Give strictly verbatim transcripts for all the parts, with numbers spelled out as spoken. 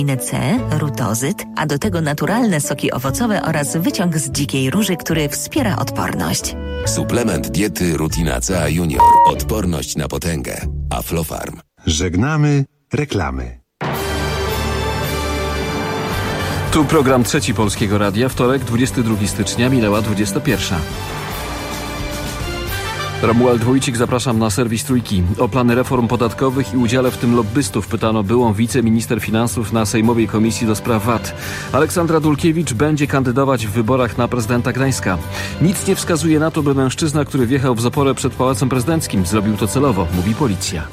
C, rutozyt, a do tego naturalne soki owocowe oraz wyciąg z dzikiej róży, który wspiera odporność. Suplement diety Rutina C A Junior. Odporność na potęgę. Aflofarm. Żegnamy reklamy. Tu program Trzeci Polskiego Radia. Wtorek, dwudziestego drugiego stycznia, minęła dwudziesta pierwsza. Romuald Wójcik, zapraszam na serwis Trójki. O plany reform podatkowych i udziale w tym lobbystów pytano byłą wiceminister finansów na Sejmowej Komisji do Spraw V A T. Aleksandra Dulkiewicz będzie kandydować w wyborach na prezydenta Gdańska. Nic nie wskazuje na to, by mężczyzna, który wjechał w zaporę przed Pałacem Prezydenckim, zrobił to celowo, mówi policja.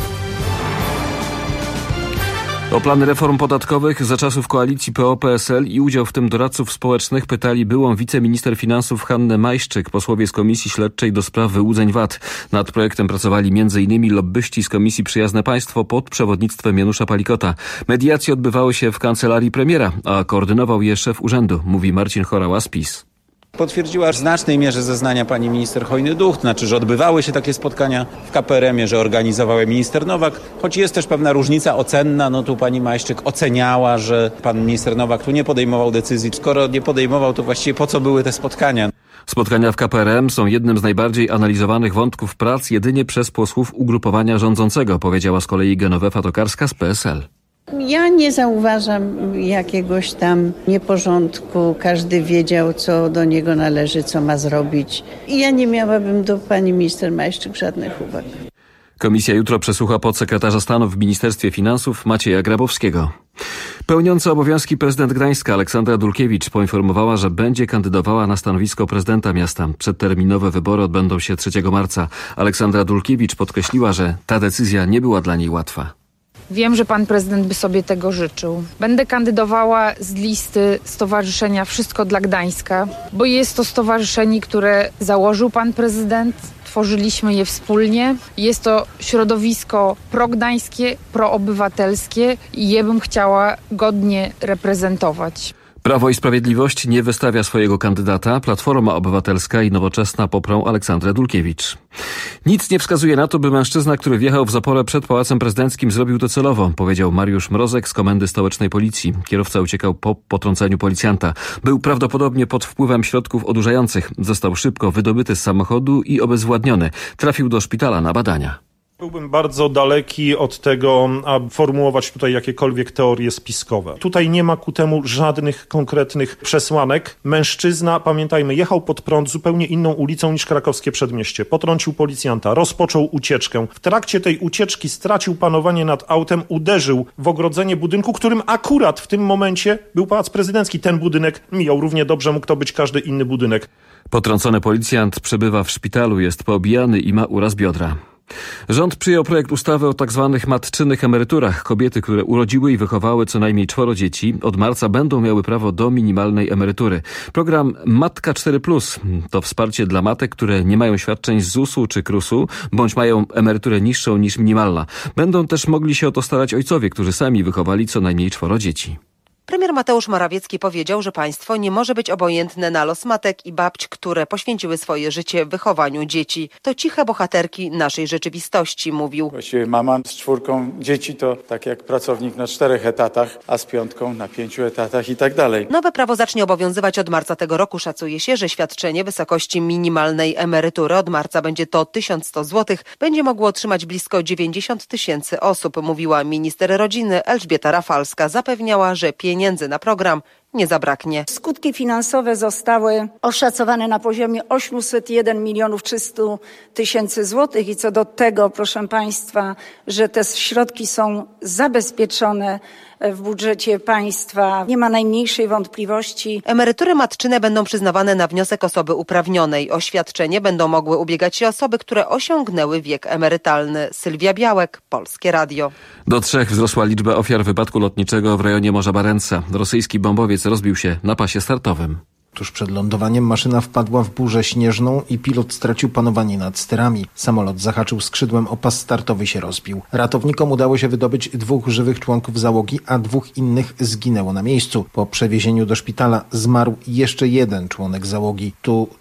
O plany reform podatkowych za czasów koalicji P O P S L i udział w tym doradców społecznych pytali byłą wiceminister finansów Hannę Majszczyk, posłowie z Komisji Śledczej do spraw wyłudzeń V A T. Nad projektem pracowali między innymi lobbyści z Komisji Przyjazne Państwo pod przewodnictwem Janusza Palikota. Mediacje odbywały się w kancelarii premiera, a koordynował je szef urzędu, mówi Marcin Chorała z PiS. Potwierdziła w znacznej mierze zeznania pani minister Chojny-Duch, znaczy, że odbywały się takie spotkania w K P R M ie, że organizował je minister Nowak, choć jest też pewna różnica ocenna, no tu pani Majszczyk oceniała, że pan minister Nowak tu nie podejmował decyzji. Skoro nie podejmował, to właściwie po co były te spotkania? Spotkania w K P R M są jednym z najbardziej analizowanych wątków prac jedynie przez posłów ugrupowania rządzącego, powiedziała z kolei Genowefa Tokarska z P S L. Ja nie zauważam jakiegoś tam nieporządku. Każdy wiedział, co do niego należy, co ma zrobić. I ja nie miałabym do pani minister Majszczyk żadnych uwag. Komisja jutro przesłucha podsekretarza stanu w Ministerstwie Finansów Macieja Grabowskiego. Pełniąca obowiązki prezydent Gdańska Aleksandra Dulkiewicz poinformowała, że będzie kandydowała na stanowisko prezydenta miasta. Przedterminowe wybory odbędą się trzeciego marca. Aleksandra Dulkiewicz podkreśliła, że ta decyzja nie była dla niej łatwa. Wiem, że pan prezydent by sobie tego życzył. Będę kandydowała z listy stowarzyszenia Wszystko dla Gdańska, bo jest to stowarzyszenie, które założył pan prezydent. Tworzyliśmy je wspólnie. Jest to środowisko progdańskie, proobywatelskie i je bym chciała godnie reprezentować. Prawo i Sprawiedliwość nie wystawia swojego kandydata. Platforma Obywatelska i Nowoczesna poprą Aleksandrę Dulkiewicz. Nic nie wskazuje na to, by mężczyzna, który wjechał w zaporę przed Pałacem Prezydenckim, zrobił to celowo, powiedział Mariusz Mrozek z Komendy Stołecznej Policji. Kierowca uciekał po potrąceniu policjanta. Był prawdopodobnie pod wpływem środków odurzających. Został szybko wydobyty z samochodu i obezwładniony. Trafił do szpitala na badania. Byłbym bardzo daleki od tego, aby formułować tutaj jakiekolwiek teorie spiskowe. Tutaj nie ma ku temu żadnych konkretnych przesłanek. Mężczyzna, pamiętajmy, jechał pod prąd zupełnie inną ulicą niż krakowskie Przedmieście. Potrącił policjanta, rozpoczął ucieczkę. W trakcie tej ucieczki stracił panowanie nad autem, uderzył w ogrodzenie budynku, którym akurat w tym momencie był Pałac Prezydencki. Ten budynek mijał. Równie dobrze mógł to być każdy inny budynek. Potrącony policjant przebywa w szpitalu, jest poobijany i ma uraz biodra. Rząd przyjął projekt ustawy o tzw. matczynych emeryturach. Kobiety, które urodziły i wychowały co najmniej czworo dzieci, od marca będą miały prawo do minimalnej emerytury. Program Matka cztery plus to wsparcie dla matek, które nie mają świadczeń z zusu czy krusu, bądź mają emeryturę niższą niż minimalna. Będą też mogli się o to starać ojcowie, którzy sami wychowali co najmniej czworo dzieci. Premier Mateusz Morawiecki powiedział, że państwo nie może być obojętne na los matek i babć, które poświęciły swoje życie wychowaniu dzieci. To ciche bohaterki naszej rzeczywistości, mówił. Właściwie mama z czwórką dzieci to tak jak pracownik na czterech etatach, a z piątką na pięciu etatach i tak dalej. Nowe prawo zacznie obowiązywać od marca tego roku. Szacuje się, że świadczenie wysokości minimalnej emerytury od marca będzie to tysiąc sto złotych. Będzie mogło otrzymać blisko dziewięćdziesiąt tysięcy osób, mówiła minister rodziny Elżbieta Rafalska. Zapewniała, że pieniądze Pieniędzy na program nie zabraknie. Skutki finansowe zostały oszacowane na poziomie osiemset jeden milionów trzysta tysięcy złotych i co do tego, proszę państwa, że te środki są zabezpieczone w budżecie państwa, nie ma najmniejszej wątpliwości. Emerytury matczyne będą przyznawane na wniosek osoby uprawnionej. O świadczenie będą mogły ubiegać się osoby, które osiągnęły wiek emerytalny. Sylwia Białek, Polskie Radio. Do trzech wzrosła liczba ofiar wypadku lotniczego w rejonie Morza Barentsa. Rosyjski bombowiec rozbił się na pasie startowym. Tuż przed lądowaniem maszyna wpadła w burzę śnieżną i pilot stracił panowanie nad sterami. Samolot zahaczył skrzydłem o pas startowy, się rozbił. Ratownikom udało się wydobyć dwóch żywych członków załogi, a dwóch innych zginęło na miejscu. Po przewiezieniu do szpitala zmarł jeszcze jeden członek załogi. Tu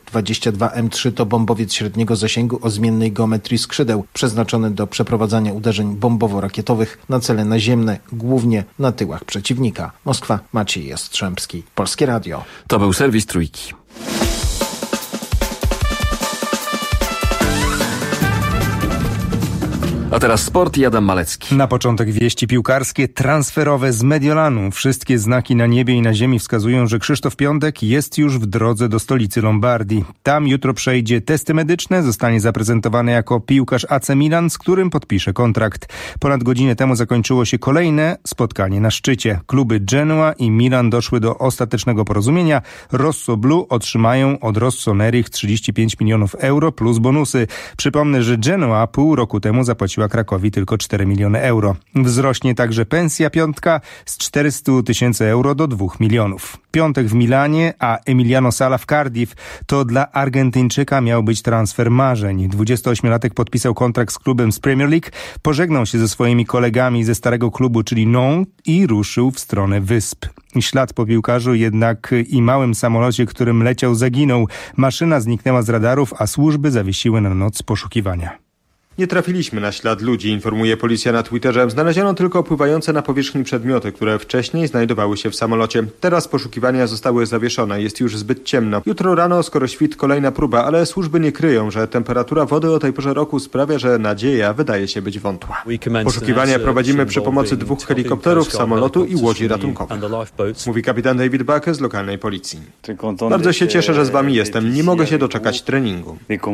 dwadzieścia dwa M trzy to bombowiec średniego zasięgu o zmiennej geometrii skrzydeł, przeznaczony do przeprowadzania uderzeń bombowo-rakietowych na cele naziemne, głównie na tyłach przeciwnika. Moskwa, Maciej Jastrzębski, Polskie Radio. To był serwis Trójki. A teraz sport i Adam Malecki. Na początek wieści piłkarskie, transferowe z Mediolanu. Wszystkie znaki na niebie i na ziemi wskazują, że Krzysztof Piątek jest już w drodze do stolicy Lombardii. Tam jutro przejdzie testy medyczne, zostanie zaprezentowany jako piłkarz A C Milan, z którym podpisze kontrakt. Ponad godzinę temu zakończyło się kolejne spotkanie na szczycie. Kluby Genoa i Milan doszły do ostatecznego porozumienia. Rosso Blu otrzymają od Rossoneri trzydzieści pięć milionów euro plus bonusy. Przypomnę, że Genoa pół roku temu zapłaciła Krakowi tylko cztery miliony euro. Wzrośnie także pensja Piątka z czterysta tysięcy euro do dwóch milionów. Piątek w Milanie, a Emiliano Sala w Cardiff. To dla Argentyńczyka miał być transfer marzeń. dwudziestoośmiolatek podpisał kontrakt z klubem z Premier League, pożegnał się ze swoimi kolegami ze starego klubu, czyli Nantes, i ruszył w stronę Wysp. Ślad po piłkarzu jednak i małym samolocie, którym leciał, zaginął. Maszyna zniknęła z radarów, a służby zawiesiły na noc poszukiwania. Nie trafiliśmy na ślad ludzi, informuje policja na Twitterze. Znaleziono tylko pływające na powierzchni przedmioty, które wcześniej znajdowały się w samolocie. Teraz poszukiwania zostały zawieszone, jest już zbyt ciemno. Jutro rano, skoro świt, kolejna próba, ale służby nie kryją, że temperatura wody o tej porze roku sprawia, że nadzieja wydaje się być wątła. Poszukiwania prowadzimy przy pomocy dwóch helikopterów, samolotu i łodzi ratunkowych, mówi kapitan David Buck z lokalnej policji. Bardzo się cieszę, że z wami jestem. Nie mogę się doczekać treningu.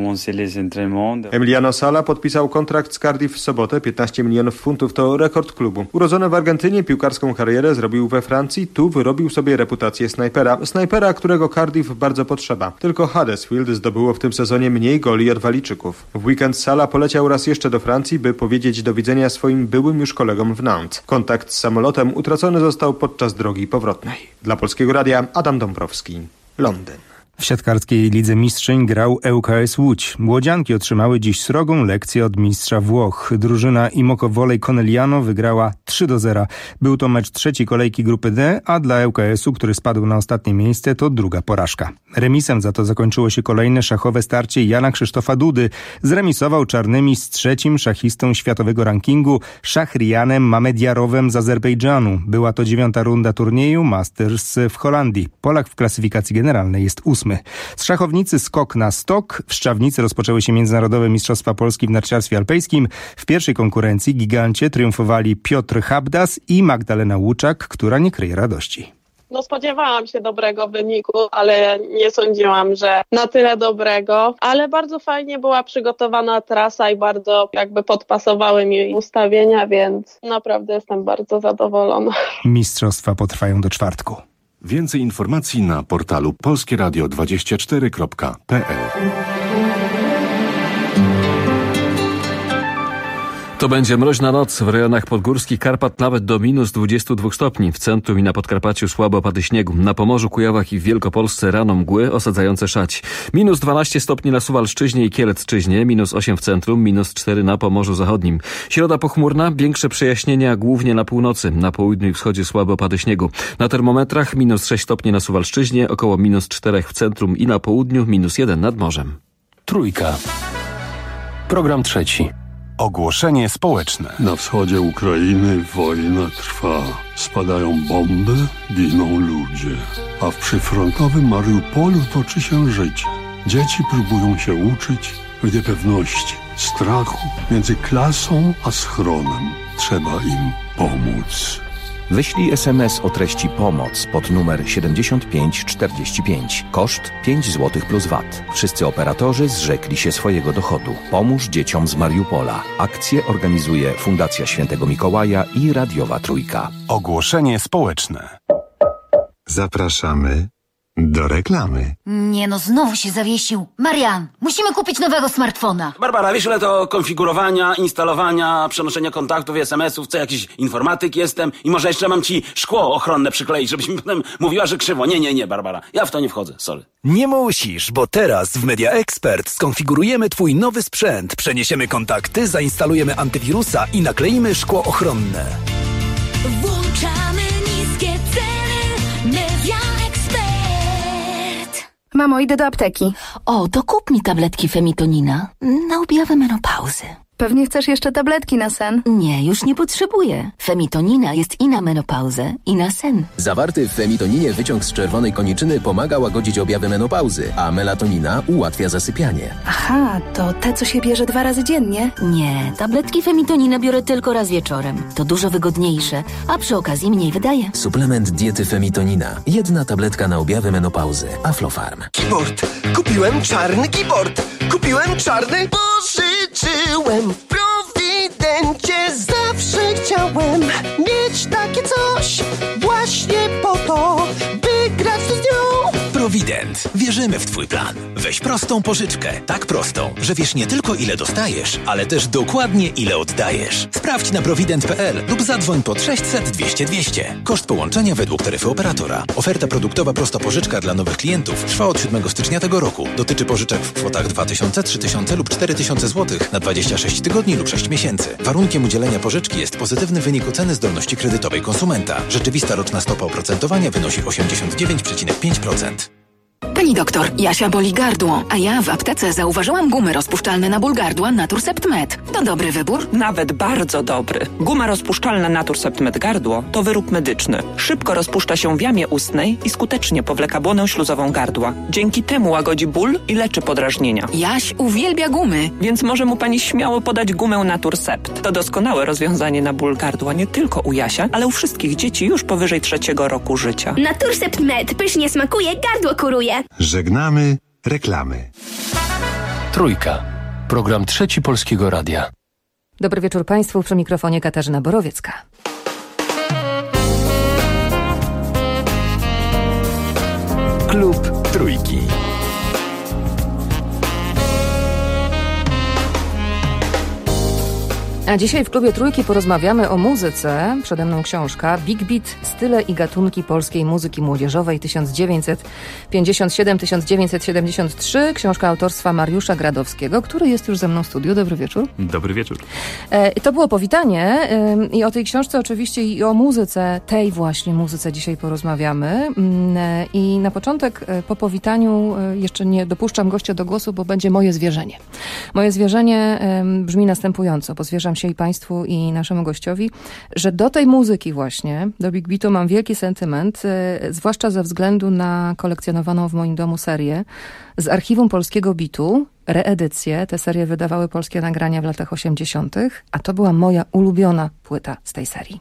Emiliano Sala podpisał kontrakt z Cardiff w sobotę. piętnaście milionów funtów to rekord klubu. Urodzony w Argentynie, piłkarską karierę zrobił we Francji. Tu wyrobił sobie reputację snajpera. Snajpera, którego Cardiff bardzo potrzeba. Tylko Huddersfield zdobyło w tym sezonie mniej goli od Walijczyków. W weekend Sala poleciał raz jeszcze do Francji, by powiedzieć do widzenia swoim byłym już kolegom w Nantes. Kontakt z samolotem utracony został podczas drogi powrotnej. Dla Polskiego Radia Adam Dąbrowski, Londyn. W siatkarskiej Lidze Mistrzyń grał L K S Łódź. Łodzianki otrzymały dziś srogą lekcję od mistrza Włoch. Drużyna Imoco Volley Conegliano wygrała trzy do zera. Był to mecz trzeciej kolejki grupy D, a dla L K S u, który spadł na ostatnie miejsce, to druga porażka. Remisem za to zakończyło się kolejne szachowe starcie Jana Krzysztofa Dudy. Zremisował czarnymi z trzecim szachistą światowego rankingu Szachrianem Mamedjarowem z Azerbejdżanu. Była to dziewiąta runda turnieju Masters w Holandii. Polak w klasyfikacji generalnej jest ósmy. Z szachownicy skok na stok. W Szczawnicy rozpoczęły się Międzynarodowe Mistrzostwa Polski w narciarstwie alpejskim. W pierwszej konkurencji gigancie triumfowali Piotr Habdas i Magdalena Łuczak, która nie kryje radości. No spodziewałam się dobrego wyniku, ale nie sądziłam, że na tyle dobrego, ale bardzo fajnie była przygotowana trasa i bardzo jakby podpasowały mi ustawienia, więc naprawdę jestem bardzo zadowolona. Mistrzostwa potrwają do czwartku. Więcej informacji na portalu polskie radio dwadzieścia cztery kropka p l. To będzie mroźna noc. W rejonach podgórskich Karpat nawet do minus dwudziestu dwóch stopni. W centrum i na Podkarpaciu słabe opady śniegu. Na Pomorzu, Kujawach i w Wielkopolsce rano mgły osadzające szać. Minus dwanaście stopni na Suwalszczyźnie i Kielecczyźnie, minus osiem w centrum, minus cztery na Pomorzu Zachodnim. Środa pochmurna, większe przejaśnienia głównie na północy. Na południu i wschodzie słabe opady śniegu. Na termometrach minus sześć stopni na Suwalszczyźnie, około minus cztery w centrum i na południu, minus jeden nad morzem. Trójka. Program trzeci. Ogłoszenie społeczne. Na wschodzie Ukrainy wojna trwa. Spadają bomby, giną ludzie. A w przyfrontowym Mariupolu toczy się życie. Dzieci próbują się uczyć w niepewności, strachu między klasą a schronem. Trzeba im pomóc. Wyślij es em es o treści pomoc pod numer siedemdziesiąt pięć czterdzieści pięć. Koszt pięć złotych plus V A T. Wszyscy operatorzy zrzekli się swojego dochodu. Pomóż dzieciom z Mariupola. Akcję organizuje Fundacja Świętego Mikołaja i Radiowa Trójka. Ogłoszenie społeczne. Zapraszamy do reklamy. Nie no, znowu się zawiesił. Marian, musimy kupić nowego smartfona. Barbara, wiesz ile to konfigurowania, instalowania, przenoszenia kontaktów i es em esów, co jakiś informatyk jestem i może jeszcze mam ci szkło ochronne przykleić, żebyś mi potem mówiła, że krzywo. Nie, nie, nie, Barbara, ja w to nie wchodzę, sorry. Nie musisz, bo teraz w Media Expert skonfigurujemy twój nowy sprzęt, przeniesiemy kontakty, zainstalujemy antywirusa i nakleimy szkło ochronne. Włączamy niskie ceny. Media Expert. Mam Mamo, idę do apteki. O, to kup mi tabletki Femitonina na objawy menopauzy. Pewnie chcesz jeszcze tabletki na sen? Nie, już nie potrzebuję. Femitonina jest i na menopauzę, i na sen. Zawarty w femitoninie wyciąg z czerwonej koniczyny pomaga łagodzić objawy menopauzy, a melatonina ułatwia zasypianie. Aha, to te, co się bierze dwa razy dziennie? Nie, tabletki Femitonina biorę tylko raz wieczorem. To dużo wygodniejsze, a przy okazji mniej wydaje. Suplement diety Femitonina. Jedna tabletka na objawy menopauzy. Aflofarm. Keyboard! Kupiłem czarny keyboard! Kupiłem czarny, pożyczyłem! W Prowidencie zawsze chciałem mieć takie coś właśnie po to, by grać tu z nią. Prowident. Wierzymy w Twój plan. Weź prostą pożyczkę. Tak prostą, że wiesz nie tylko ile dostajesz, ale też dokładnie ile oddajesz. Sprawdź na prowident kropka p l lub zadzwoń pod sześćset dwieście dwieście. Koszt połączenia według taryfy operatora. Oferta produktowa prosta pożyczka dla nowych klientów trwa od siódmego stycznia tego roku. Dotyczy pożyczek w kwotach dwa tysiące, trzy tysiące lub cztery tysiące złotych na dwadzieścia sześć tygodni lub sześć miesięcy. Warunkiem udzielenia pożyczki jest pozytywny wynik oceny zdolności kredytowej konsumenta. Rzeczywista roczna stopa oprocentowania wynosi osiemdziesiąt dziewięć przecinek pięć procent. Pani doktor, Jasia boli gardło, a ja w aptece zauważyłam gumy rozpuszczalne na ból gardła Naturcept Med. To dobry wybór? Nawet bardzo dobry. Guma rozpuszczalna Naturcept Med gardło to wyrób medyczny. Szybko rozpuszcza się w jamie ustnej i skutecznie powleka błonę śluzową gardła. Dzięki temu łagodzi ból i leczy podrażnienia. Jaś uwielbia gumy. Więc może mu pani śmiało podać gumę Naturcept. To doskonałe rozwiązanie na ból gardła nie tylko u Jasia, ale u wszystkich dzieci już powyżej trzeciego roku życia. Naturcept Med pysznie smakuje, gardło kuruje. Żegnamy reklamy. Trójka. Program Trzeci Polskiego Radia. Dobry wieczór Państwu, przy mikrofonie Katarzyna Borowiecka. Klub Trójki. A dzisiaj w Klubie Trójki porozmawiamy o muzyce. Przede mną książka Big Beat, style i gatunki polskiej muzyki młodzieżowej tysiąc dziewięćset pięćdziesiąt siedem do tysiąc dziewięćset siedemdziesiąt trzy. Książka autorstwa Mariusza Gradowskiego, który jest już ze mną w studiu. Dobry wieczór. Dobry wieczór. E, to było powitanie e, i o tej książce oczywiście i o muzyce, tej właśnie muzyce dzisiaj porozmawiamy. E, I na początek e, po powitaniu e, jeszcze nie dopuszczam gościa do głosu, bo będzie moje zwierzenie. Moje zwierzenie e, brzmi następująco, bo zwierzam się i Państwu, i naszemu gościowi, że do tej muzyki właśnie, do Big Beatu mam wielki sentyment, e, zwłaszcza ze względu na kolekcjonowaną w moim domu serię z archiwum polskiego beatu, reedycje. Te serie wydawały Polskie Nagrania w latach osiemdziesiątych, a to była moja ulubiona płyta z tej serii.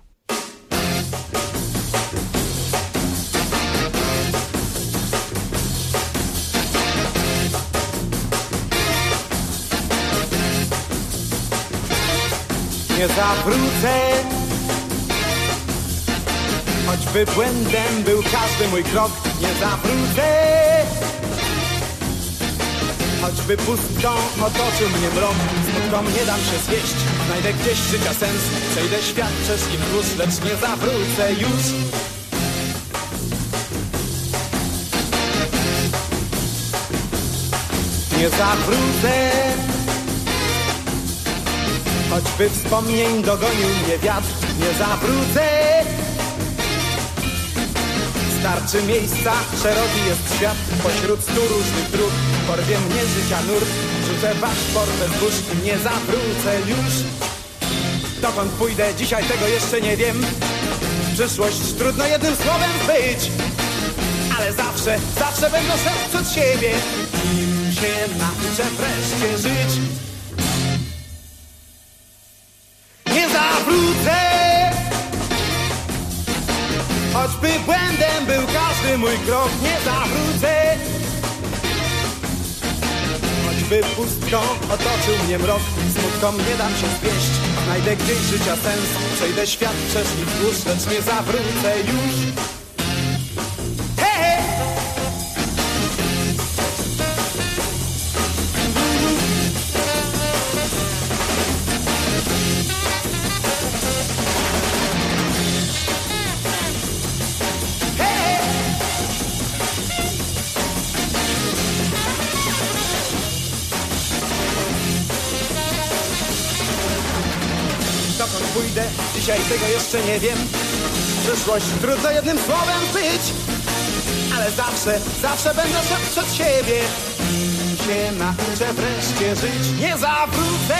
Nie zawrócę, choćby błędem był każdy mój krok. Nie zawrócę, choćby pustką otoczył mnie mrok. Smutkom nie dam się zwieść, znajdę gdzieś życia sens. Przejdę świat czeskim wóz, lecz nie zawrócę już. Nie zawrócę, choćby wspomnień dogonił mnie wiatr. Nie zawrócę, starczy miejsca, szeroki jest świat. Pośród stu różnych dróg porwie mnie życia nurt. Rzucę paszport bez burz i nie zawrócę już. Dokąd pójdę dzisiaj, tego jeszcze nie wiem. Przyszłość trudno jednym słowem być, ale zawsze, zawsze będę szedł przed siebie. Nim się nauczę wreszcie żyć. Nie zawrócę, choćby błędem był każdy mój krok. Nie zawrócę, choćby pustką otoczył mnie mrok. Smutkom nie dam się zwieść, znajdę gdzieś życia sens. Przejdę świat wcześniej wzdłuż, lecz nie zawrócę już. Hej! Dokąd pójdę, dzisiaj tego jeszcze nie wiem. Przyszłość trudno jednym słowem być, ale zawsze, zawsze będę szedł przed siebie. Nim się nauczę wreszcie żyć, nie zawrócę.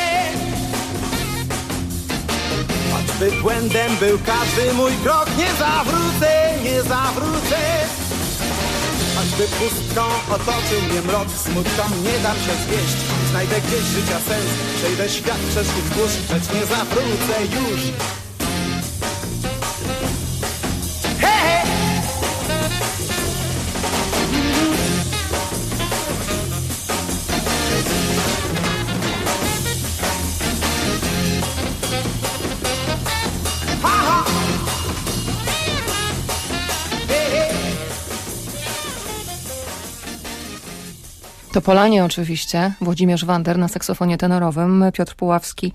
Choćby błędem był każdy mój krok, nie zawrócę, nie zawrócę. Choćby pustką otoczył mnie mrok, smutkom nie dam się zwieść. Znajdę gdzieś życia sens, przejdę świat przeszli wzdłuż, lecz nie zawrócę już. He, he! Topolanie oczywiście, Włodzimierz Wander na saksofonie tenorowym, Piotr Puławski,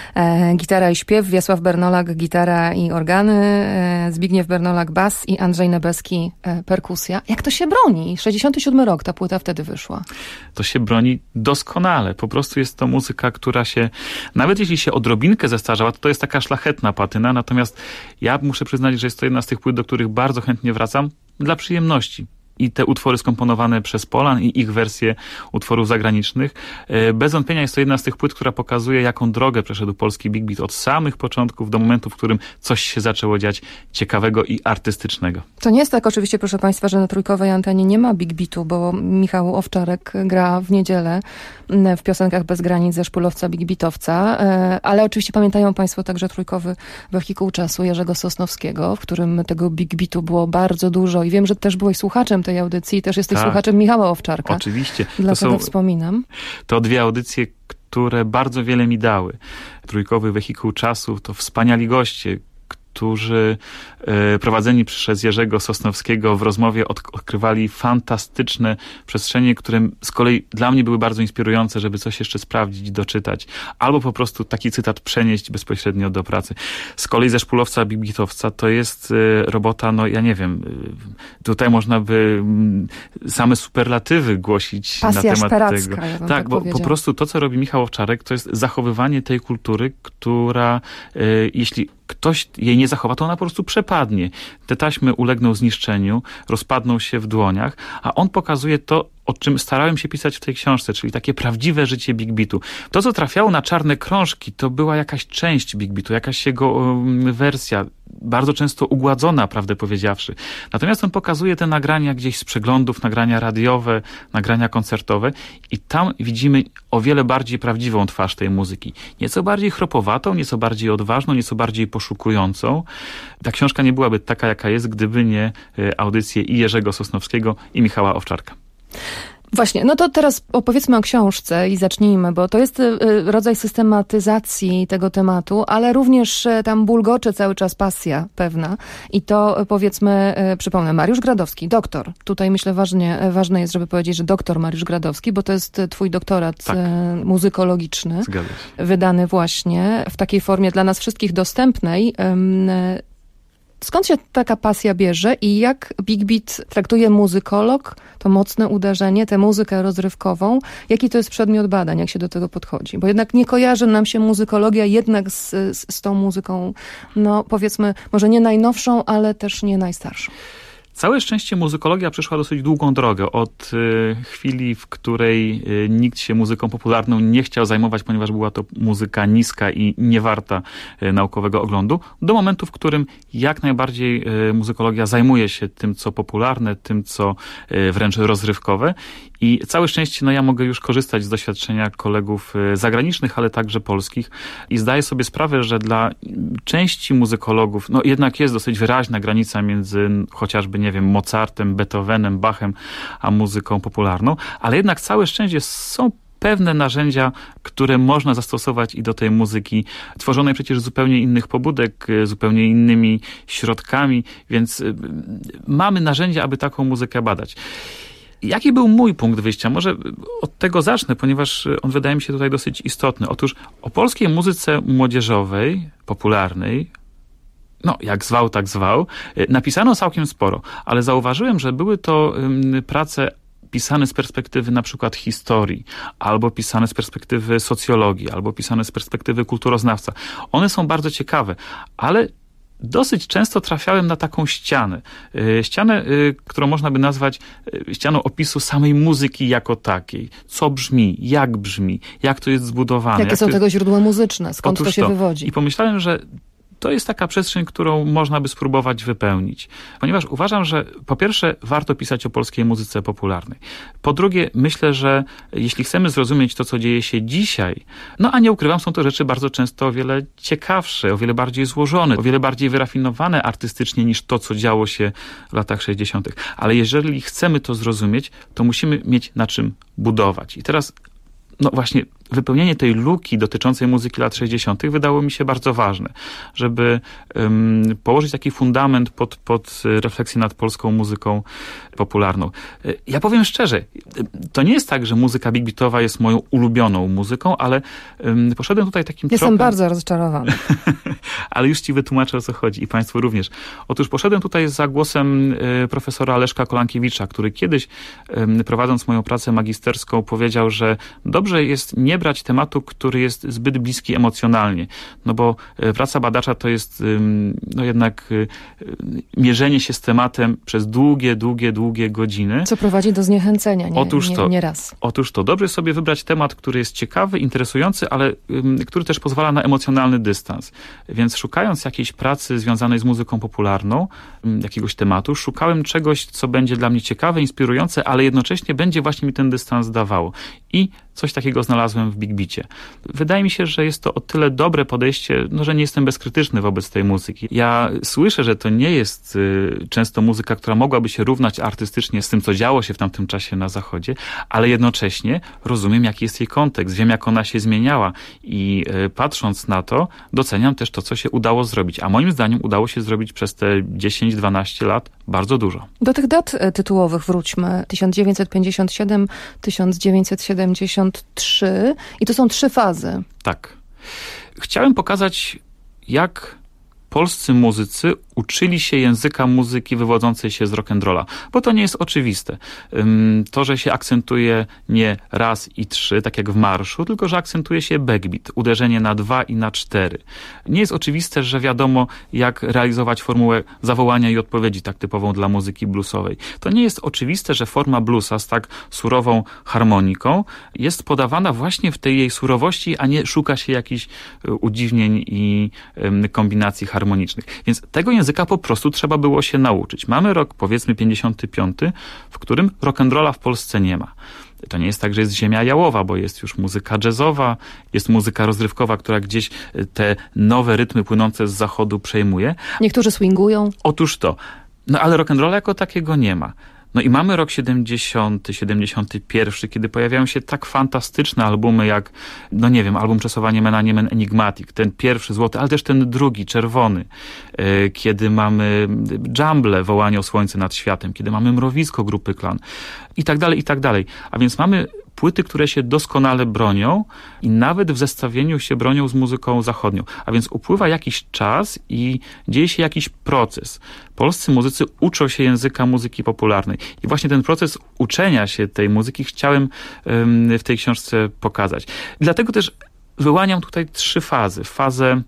e, gitara i śpiew, Wiesław Bernolak, gitara i organy, e, Zbigniew Bernolak, bas i Andrzej Nebeski, e, perkusja. Jak to się broni? sześćdziesiąty siódmy rok, ta płyta wtedy wyszła. To się broni doskonale. Po prostu jest to muzyka, która się, nawet jeśli się odrobinkę zestarzała, to to jest taka szlachetna patyna, natomiast ja muszę przyznać, że jest to jedna z tych płyt, do których bardzo chętnie wracam dla przyjemności. I te utwory skomponowane przez Polan i ich wersje utworów zagranicznych. Bez wątpienia jest to jedna z tych płyt, która pokazuje, jaką drogę przeszedł polski Big Beat od samych początków do momentu, w którym coś się zaczęło dziać ciekawego i artystycznego. To nie jest tak oczywiście, proszę Państwa, że na trójkowej antenie nie ma Big Beatu, bo Michał Owczarek gra w niedzielę w piosenkach Bez granic ze szpulowca Big Beatowca, ale oczywiście pamiętają Państwo także trójkowy wehikuł czasu Jerzego Sosnowskiego, w którym tego Big Beatu było bardzo dużo i wiem, że też byłeś słuchaczem tej audycji i też jesteś tak. słuchaczem Michała Owczarka. Oczywiście. Dlatego to są, wspominam. To dwie audycje, które bardzo wiele mi dały. Trójkowy wehikuł czasu to wspaniali goście, którzy e, prowadzeni przez Jerzego Sosnowskiego w rozmowie od, odkrywali fantastyczne przestrzenie, które z kolei dla mnie były bardzo inspirujące, żeby coś jeszcze sprawdzić, doczytać, albo po prostu taki cytat przenieść bezpośrednio do pracy. Z kolei ze szpulowca Big Beatowca to jest e, robota, no ja nie wiem, e, tutaj można by m, same superlatywy głosić Pasja na temat szperacka, tego. ja bym Tak, tak bo powiedział. po prostu to, co robi Michał Owczarek, to jest zachowywanie tej kultury, która e, jeśli ktoś jej nie zachowa, to ona po prostu przepadnie. Te taśmy ulegną zniszczeniu, rozpadną się w dłoniach, a on pokazuje to, o czym starałem się pisać w tej książce, czyli takie prawdziwe życie Big Beatu. To, co trafiało na czarne krążki, to była jakaś część Big Beatu, jakaś jego um, wersja, bardzo często ugładzona, prawdę powiedziawszy. Natomiast on pokazuje te nagrania gdzieś z przeglądów, nagrania radiowe, nagrania koncertowe i tam widzimy o wiele bardziej prawdziwą twarz tej muzyki. Nieco bardziej chropowatą, nieco bardziej odważną, nieco bardziej poszukującą. Ta książka nie byłaby taka, jaka jest, gdyby nie audycje i Jerzego Sosnowskiego, i Michała Owczarka. Właśnie, no to teraz opowiedzmy o książce i zacznijmy, bo to jest rodzaj systematyzacji tego tematu, ale również tam bulgocze cały czas pasja pewna i to powiedzmy, przypomnę, Mariusz Gradowski, doktor. Tutaj myślę ważnie, ważne jest, żeby powiedzieć, że doktor Mariusz Gradowski, bo to jest twój doktorat tak. muzykologiczny, wydany właśnie w takiej formie dla nas wszystkich dostępnej. Skąd się taka pasja bierze i jak Big Beat traktuje muzykolog, to mocne uderzenie, tę muzykę rozrywkową? Jaki to jest przedmiot badań, jak się do tego podchodzi? Bo jednak nie kojarzy nam się muzykologia jednak z, z, z tą muzyką, no powiedzmy, może nie najnowszą, ale też nie najstarszą. Całe szczęście muzykologia przeszła dosyć długą drogę. Od y, chwili, w której y, nikt się muzyką popularną nie chciał zajmować, ponieważ była to muzyka niska i niewarta y, naukowego oglądu, do momentu, w którym jak najbardziej y, muzykologia zajmuje się tym, co popularne, tym, co y, wręcz rozrywkowe. I całe szczęście, no ja mogę już korzystać z doświadczenia kolegów y, zagranicznych, ale także polskich i zdaję sobie sprawę, że dla części muzykologów, no jednak jest dosyć wyraźna granica między chociażby, nie wiem, Mozartem, Beethovenem, Bachem, a muzyką popularną, ale jednak całe szczęście są pewne narzędzia, które można zastosować i do tej muzyki, tworzonej przecież z zupełnie innych pobudek, zupełnie innymi środkami, więc mamy narzędzia, aby taką muzykę badać. Jaki był mój punkt wyjścia? Może od tego zacznę, ponieważ on wydaje mi się tutaj dosyć istotny. Otóż o polskiej muzyce młodzieżowej, popularnej, no jak zwał, tak zwał, napisano całkiem sporo, ale zauważyłem, że były to prace pisane z perspektywy na przykład historii, albo pisane z perspektywy socjologii, albo pisane z perspektywy kulturoznawca. One są bardzo ciekawe, ale dosyć często trafiałem na taką ścianę. Ścianę, którą można by nazwać ścianą opisu samej muzyki jako takiej. Co brzmi, jak brzmi, jak to jest zbudowane. Jakie jak są to tego jest... źródła muzyczne, skąd Otóż to się to. wywodzi. I pomyślałem, że to jest taka przestrzeń, którą można by spróbować wypełnić. Ponieważ uważam, że po pierwsze warto pisać o polskiej muzyce popularnej. Po drugie, myślę, że jeśli chcemy zrozumieć to, co dzieje się dzisiaj, no a nie ukrywam, są to rzeczy bardzo często o wiele ciekawsze, o wiele bardziej złożone, o wiele bardziej wyrafinowane artystycznie niż to, co działo się w latach sześćdziesiątych. Ale jeżeli chcemy to zrozumieć, to musimy mieć na czym budować. I teraz no właśnie wypełnienie tej luki dotyczącej muzyki lat sześćdziesiątych wydało mi się bardzo ważne, żeby um, położyć taki fundament pod, pod refleksję nad polską muzyką popularną. Ja powiem szczerze, to nie jest tak, że muzyka big beatowa jest moją ulubioną muzyką, ale um, poszedłem tutaj takim Jestem tropem... bardzo rozczarowany. Ale już ci wytłumaczę, o co chodzi i państwu również. Otóż poszedłem tutaj za głosem y, profesora Leszka Kolankiewicza, który kiedyś y, prowadząc moją pracę magisterską powiedział, że dobrze jest nie brać tematu, który jest zbyt bliski emocjonalnie, no bo y, praca badacza to jest y, no jednak y, y, mierzenie się z tematem przez długie, długie, długie godziny. Co prowadzi do zniechęcenia, nie, otóż nie, to, nie raz. Otóż to, dobrze sobie wybrać temat, który jest ciekawy, interesujący, ale y, który też pozwala na emocjonalny dystans. Więc szukając jakiejś pracy związanej z muzyką popularną, jakiegoś tematu, szukałem czegoś, co będzie dla mnie ciekawe, inspirujące, ale jednocześnie będzie właśnie mi ten dystans dawało. I coś takiego znalazłem w Big Beacie. Wydaje mi się, że jest to o tyle dobre podejście, no, że nie jestem bezkrytyczny wobec tej muzyki. Ja słyszę, że to nie jest y, często muzyka, która mogłaby się równać artystycznie z tym, co działo się w tamtym czasie na Zachodzie, ale jednocześnie rozumiem, jaki jest jej kontekst, wiem, jak ona się zmieniała i y, patrząc na to, doceniam też to, co się udało zrobić. A moim zdaniem udało się zrobić przez te dziesięć dwanaście lat bardzo dużo. Do tych dat tytułowych wróćmy. tysiąc dziewięćset pięćdziesiąt siedem, tysiąc dziewięćset siedemdziesiąt trzy i to są trzy fazy. Tak. Chciałem pokazać, jak polscy muzycy uczyli się języka muzyki wywodzącej się z rock'n'rolla, bo to nie jest oczywiste. To, że się akcentuje nie raz i trzy, tak jak w marszu, tylko że akcentuje się backbeat, uderzenie na dwa i na cztery. Nie jest oczywiste, że wiadomo, jak realizować formułę zawołania i odpowiedzi, tak typową dla muzyki bluesowej. To nie jest oczywiste, że forma bluesa z tak surową harmoniką jest podawana właśnie w tej jej surowości, a nie szuka się jakichś udziwnień i kombinacji harmonicznych. Więc tego języka po prostu trzeba było się nauczyć. Mamy rok, powiedzmy pięćdziesiąty piąty, w którym rock'n'rolla w Polsce nie ma. To nie jest tak, że jest ziemia jałowa, bo jest już muzyka jazzowa, jest muzyka rozrywkowa, która gdzieś te nowe rytmy płynące z zachodu przejmuje. Niektórzy swingują. Otóż to. No ale rock'n'rolla jako takiego nie ma. No i mamy rok siedemdziesiąty, siedemdziesiąty pierwszy, kiedy pojawiają się tak fantastyczne albumy jak, no nie wiem, album Czasowanie Mena Niemen Enigmatic, ten pierwszy złoty, ale też ten drugi, czerwony, kiedy mamy Dżamble, Wołanie o słońce nad światem, kiedy mamy Mrowisko grupy Klan i tak dalej, i tak dalej. A więc mamy płyty, które się doskonale bronią i nawet w zestawieniu się bronią z muzyką zachodnią. A więc upływa jakiś czas i dzieje się jakiś proces. Polscy muzycy uczą się języka muzyki popularnej. I właśnie ten proces uczenia się tej muzyki chciałem um, w tej książce pokazać. I dlatego też wyłaniam tutaj trzy fazy. Fazę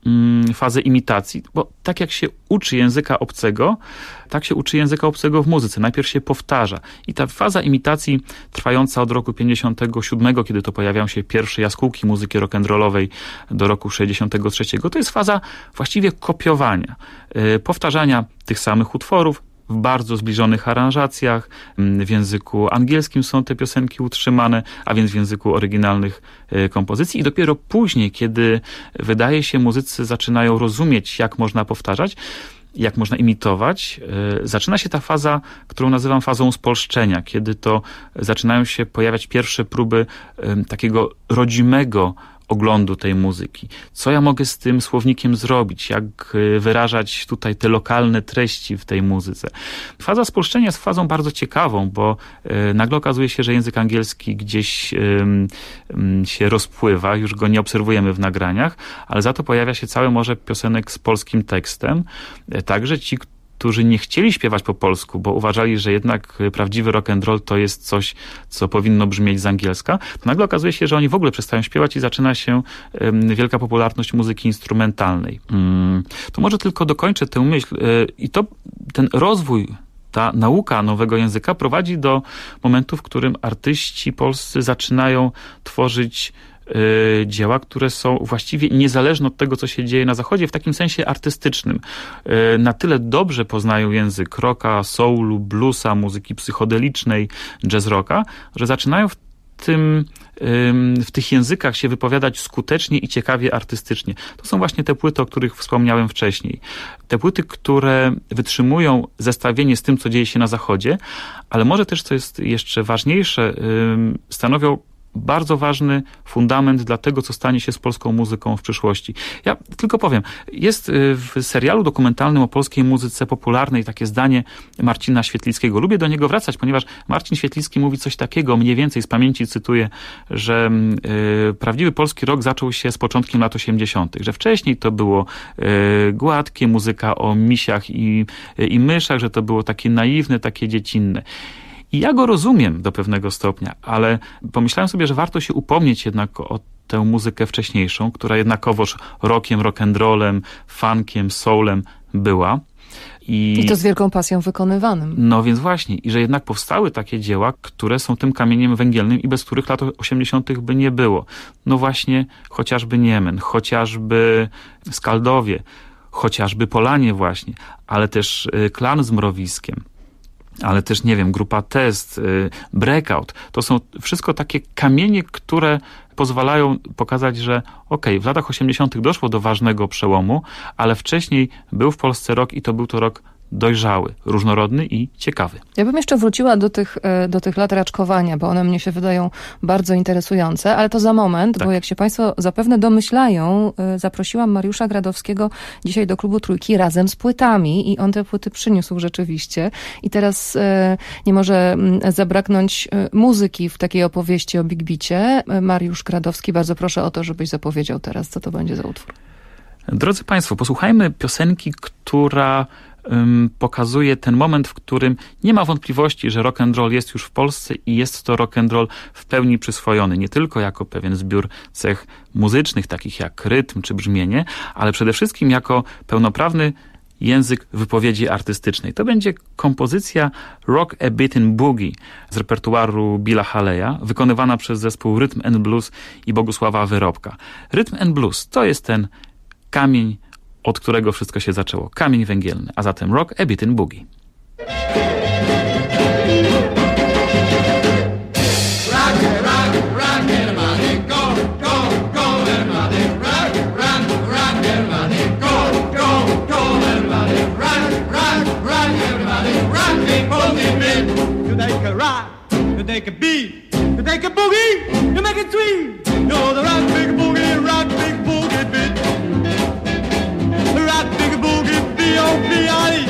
fazę imitacji, bo tak jak się uczy języka obcego, tak się uczy języka obcego w muzyce. Najpierw się powtarza. I ta faza imitacji trwająca od roku pięćdziesiątego siódmego, kiedy to pojawiają się pierwsze jaskółki muzyki rock'n'rollowej do roku sześćdziesiątego trzeciego, to jest faza właściwie kopiowania, powtarzania tych samych utworów, w bardzo zbliżonych aranżacjach. W języku angielskim są te piosenki utrzymane, a więc w języku oryginalnych kompozycji. I dopiero później, kiedy wydaje się, muzycy zaczynają rozumieć, jak można powtarzać, jak można imitować, zaczyna się ta faza, którą nazywam fazą spolszczenia, kiedy to zaczynają się pojawiać pierwsze próby takiego rodzimego oglądu tej muzyki. Co ja mogę z tym słownikiem zrobić? Jak wyrażać tutaj te lokalne treści w tej muzyce? Faza spolszczenia jest fazą bardzo ciekawą, bo y, nagle okazuje się, że język angielski gdzieś y, y, się rozpływa, już go nie obserwujemy w nagraniach, ale za to pojawia się całe morze piosenek z polskim tekstem. Także ci, którzy nie chcieli śpiewać po polsku, bo uważali, że jednak prawdziwy rock and roll to jest coś, co powinno brzmieć z angielska, to nagle okazuje się, że oni w ogóle przestają śpiewać i zaczyna się um, wielka popularność muzyki instrumentalnej. Um, to może tylko dokończę tę myśl. Yy, I to ten rozwój, ta nauka nowego języka prowadzi do momentu, w którym artyści polscy zaczynają tworzyć y, dzieła, które są właściwie niezależne od tego, co się dzieje na Zachodzie, w takim sensie artystycznym. Y, na tyle dobrze poznają język rocka, soulu, bluesa, muzyki psychodelicznej, jazz rocka, że zaczynają w tym, w tych językach się wypowiadać skutecznie i ciekawie artystycznie. To są właśnie te płyty, o których wspomniałem wcześniej. Te płyty, które wytrzymują zestawienie z tym, co dzieje się na Zachodzie, ale może też, co jest jeszcze ważniejsze, stanowią bardzo ważny fundament dla tego, co stanie się z polską muzyką w przyszłości. Ja tylko powiem, jest w serialu dokumentalnym o polskiej muzyce popularnej takie zdanie Marcina Świetlickiego. Lubię do niego wracać, ponieważ Marcin Świetlicki mówi coś takiego, mniej więcej z pamięci cytuję, że y, prawdziwy polski rock zaczął się z początkiem lat osiemdziesiątych, że wcześniej to było y, gładkie, muzyka o misiach i, y, i myszach, że to było takie naiwne, takie dziecinne. I ja go rozumiem do pewnego stopnia, ale pomyślałem sobie, że warto się upomnieć jednak o tę muzykę wcześniejszą, która jednakowoż rockiem, rock'n'rollem, funkiem, soulem była. I, I to z wielką pasją wykonywanym. No więc właśnie. I że jednak powstały takie dzieła, które są tym kamieniem węgielnym i bez których lat osiemdziesiątych by nie było. No właśnie chociażby Niemen, chociażby Skaldowie, chociażby Polanie właśnie, ale też Klan z Mrowiskiem. Ale też, nie wiem, grupa Test, Breakout. To są wszystko takie kamienie, które pozwalają pokazać, że okej, okay, w latach osiemdziesiątych doszło do ważnego przełomu, ale wcześniej był w Polsce rok i to był to rok dojrzały, różnorodny i ciekawy. Ja bym jeszcze wróciła do tych, do tych lat raczkowania, bo one mnie się wydają bardzo interesujące, ale to za moment, tak. Bo jak się Państwo zapewne domyślają, zaprosiłam Mariusza Gradowskiego dzisiaj do Klubu Trójki razem z płytami i on te płyty przyniósł rzeczywiście i teraz nie może zabraknąć muzyki w takiej opowieści o Big Beacie. Mariusz Gradowski, bardzo proszę o to, żebyś zapowiedział teraz, co to będzie za utwór. Drodzy Państwo, posłuchajmy piosenki, która pokazuje ten moment, w którym nie ma wątpliwości, że rock and roll jest już w Polsce i jest to rock and roll w pełni przyswojony. Nie tylko jako pewien zbiór cech muzycznych, takich jak rytm czy brzmienie, ale przede wszystkim jako pełnoprawny język wypowiedzi artystycznej. To będzie kompozycja Rock a Bit Boogie z repertuaru Billa Haleya, wykonywana przez zespół Rhythm and Blues i Bogusława Wyrobka. Rhythm and Blues to jest ten kamień, od którego wszystko się zaczęło. Kamień węgielny, a zatem Rock a Bit Boogie. Take a beat, to take a boogie, to make it sweet. You're the rock big boogie, rock big boogie beat. Rock big boogie, B O B I E.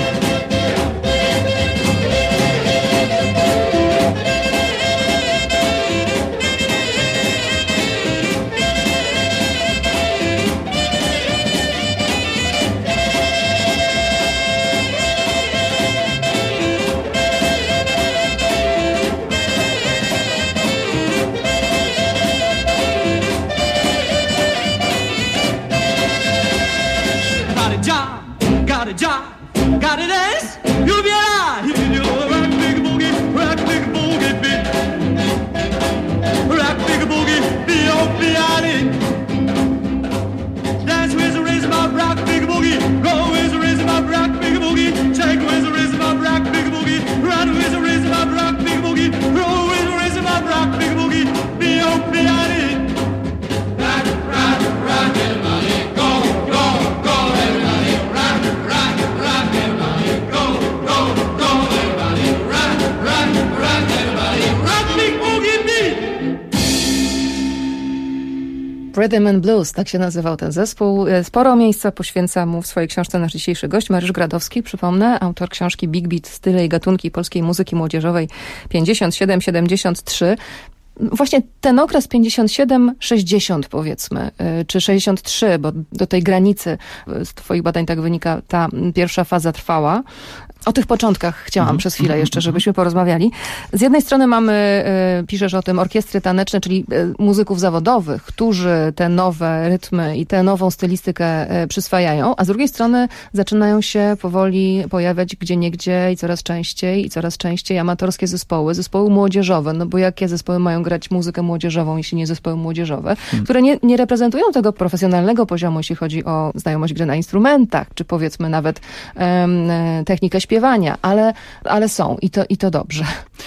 Got a job, got a dance, you'll be alright. You're the rock big boogie, rock big boogie beat. Rock big boogie, B O B I E. Dance with the rhythm of rock big boogie, go with the rhythm of rock big boogie, shake with the rhythm of rock big boogie, run with the rhythm of rock big boogie, roll with the rhythm of rock big boogie, B O B I E. Rock, rock, rock, everybody, go, go, go, everybody, rock, rock, rock, everybody, go, go, go, everybody, rock, rock, rock, everybody, rock big boogie beat. Rhythm and Blues, tak się nazywał ten zespół. Sporo miejsca poświęca mu w swojej książce nasz dzisiejszy gość, Mariusz Gradowski, przypomnę, autor książki Big Beat, style i gatunki polskiej muzyki młodzieżowej pięćdziesiąt siedem siedemdziesiąt trzy. właśnie ten okres pięćdziesiąt siedem sześćdziesiąt powiedzmy, czy sześćdziesiąt trzy, bo do tej granicy z twoich badań tak wynika, ta pierwsza faza trwała. O tych początkach chciałam mm-hmm. przez chwilę jeszcze, żebyśmy porozmawiali. Z jednej strony mamy, y, piszesz o tym, orkiestry taneczne, czyli y, muzyków zawodowych, którzy te nowe rytmy i tę nową stylistykę y, przyswajają, a z drugiej strony zaczynają się powoli pojawiać gdzieniegdzie i coraz częściej i coraz częściej amatorskie zespoły, zespoły młodzieżowe, no bo jakie zespoły mają grać muzykę młodzieżową, jeśli nie zespoły młodzieżowe, hmm. które nie, nie reprezentują tego profesjonalnego poziomu, jeśli chodzi o znajomość gry na instrumentach, czy powiedzmy nawet um, technikę śpiewania, ale, ale są i to, i to dobrze.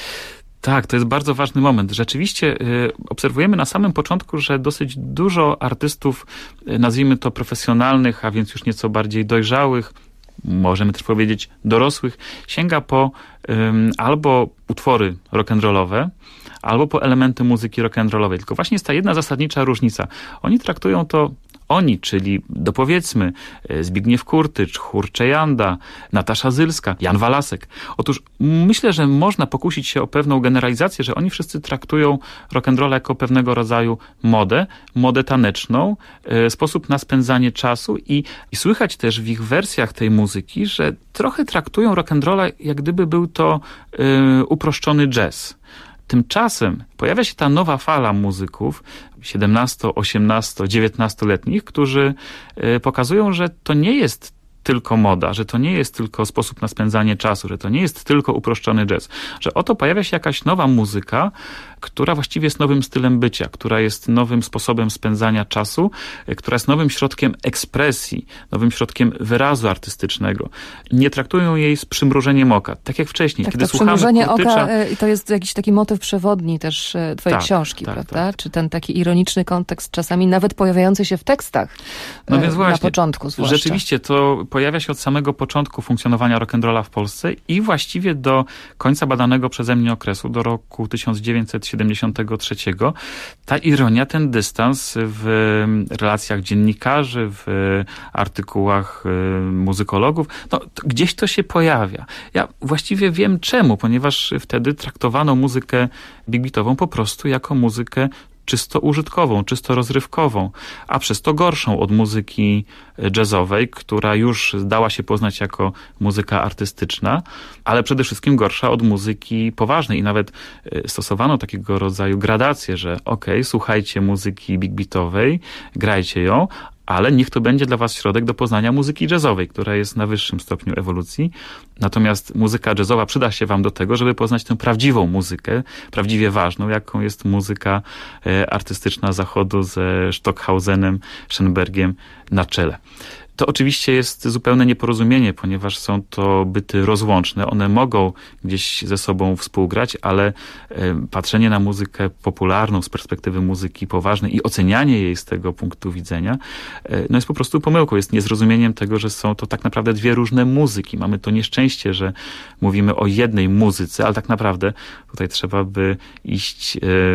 Tak, to jest bardzo ważny moment. Rzeczywiście y, obserwujemy na samym początku, że dosyć dużo artystów, y, nazwijmy to profesjonalnych, a więc już nieco bardziej dojrzałych, możemy też powiedzieć dorosłych, sięga po y, albo utwory rock'n'rollowe, albo po elementy muzyki rock'n'rollowej. Tylko właśnie jest ta jedna zasadnicza różnica. Oni traktują to Oni, czyli dopowiedzmy Zbigniew Kurtycz, Chór Czejanda, Natasza Zylska, Jan Walasek. Otóż myślę, że można pokusić się o pewną generalizację, że oni wszyscy traktują rock'n'rolla jako pewnego rodzaju modę, modę taneczną, e, sposób na spędzanie czasu i, i słychać też w ich wersjach tej muzyki, że trochę traktują rock'n'rolla, jak gdyby był to e, uproszczony jazz. Tymczasem pojawia się ta nowa fala muzyków siedemnasto-, osiemnasto-, dziewiętnastoletnich, którzy pokazują, że to nie jest tylko moda, że to nie jest tylko sposób na spędzanie czasu, że to nie jest tylko uproszczony jazz, że oto pojawia się jakaś nowa muzyka, która właściwie jest nowym stylem bycia, która jest nowym sposobem spędzania czasu, która jest nowym środkiem ekspresji, nowym środkiem wyrazu artystycznego. Nie traktują jej z przymrużeniem oka, tak jak wcześniej. Tak, kiedy to słuchamy przymrużenie Kurtycza, oka to jest jakiś taki motyw przewodni też twojej tak, książki, tak, prawda? Tak. Czy ten taki ironiczny kontekst, czasami nawet pojawiający się w tekstach no więc właśnie, na początku zwłaszcza. Rzeczywiście to pojawia się od samego początku funkcjonowania rock'n'rolla w Polsce i właściwie do końca badanego przeze mnie okresu, do roku tysiąc dziewięćset siedemdziesiątego trzeciego. Ta ironia, ten dystans w relacjach dziennikarzy, w artykułach muzykologów, no gdzieś to się pojawia. Ja właściwie wiem czemu, ponieważ wtedy traktowano muzykę big beatową po prostu jako muzykę czysto użytkową, czysto rozrywkową, a przez to gorszą od muzyki jazzowej, która już dała się poznać jako muzyka artystyczna, ale przede wszystkim gorsza od muzyki poważnej i nawet stosowano takiego rodzaju gradację, że okej, okay, słuchajcie muzyki big beatowej, grajcie ją, ale niech to będzie dla was środek do poznania muzyki jazzowej, która jest na wyższym stopniu ewolucji. Natomiast muzyka jazzowa przyda się wam do tego, żeby poznać tę prawdziwą muzykę, prawdziwie ważną, jaką jest muzyka e, artystyczna Zachodu ze Stockhausenem, Schoenbergiem na czele. To oczywiście jest zupełne nieporozumienie, ponieważ są to byty rozłączne. One mogą gdzieś ze sobą współgrać, ale patrzenie na muzykę popularną z perspektywy muzyki poważnej i ocenianie jej z tego punktu widzenia no jest po prostu pomyłką, jest niezrozumieniem tego, że są to tak naprawdę dwie różne muzyki. Mamy to nieszczęście, że mówimy o jednej muzyce, ale tak naprawdę tutaj trzeba by iść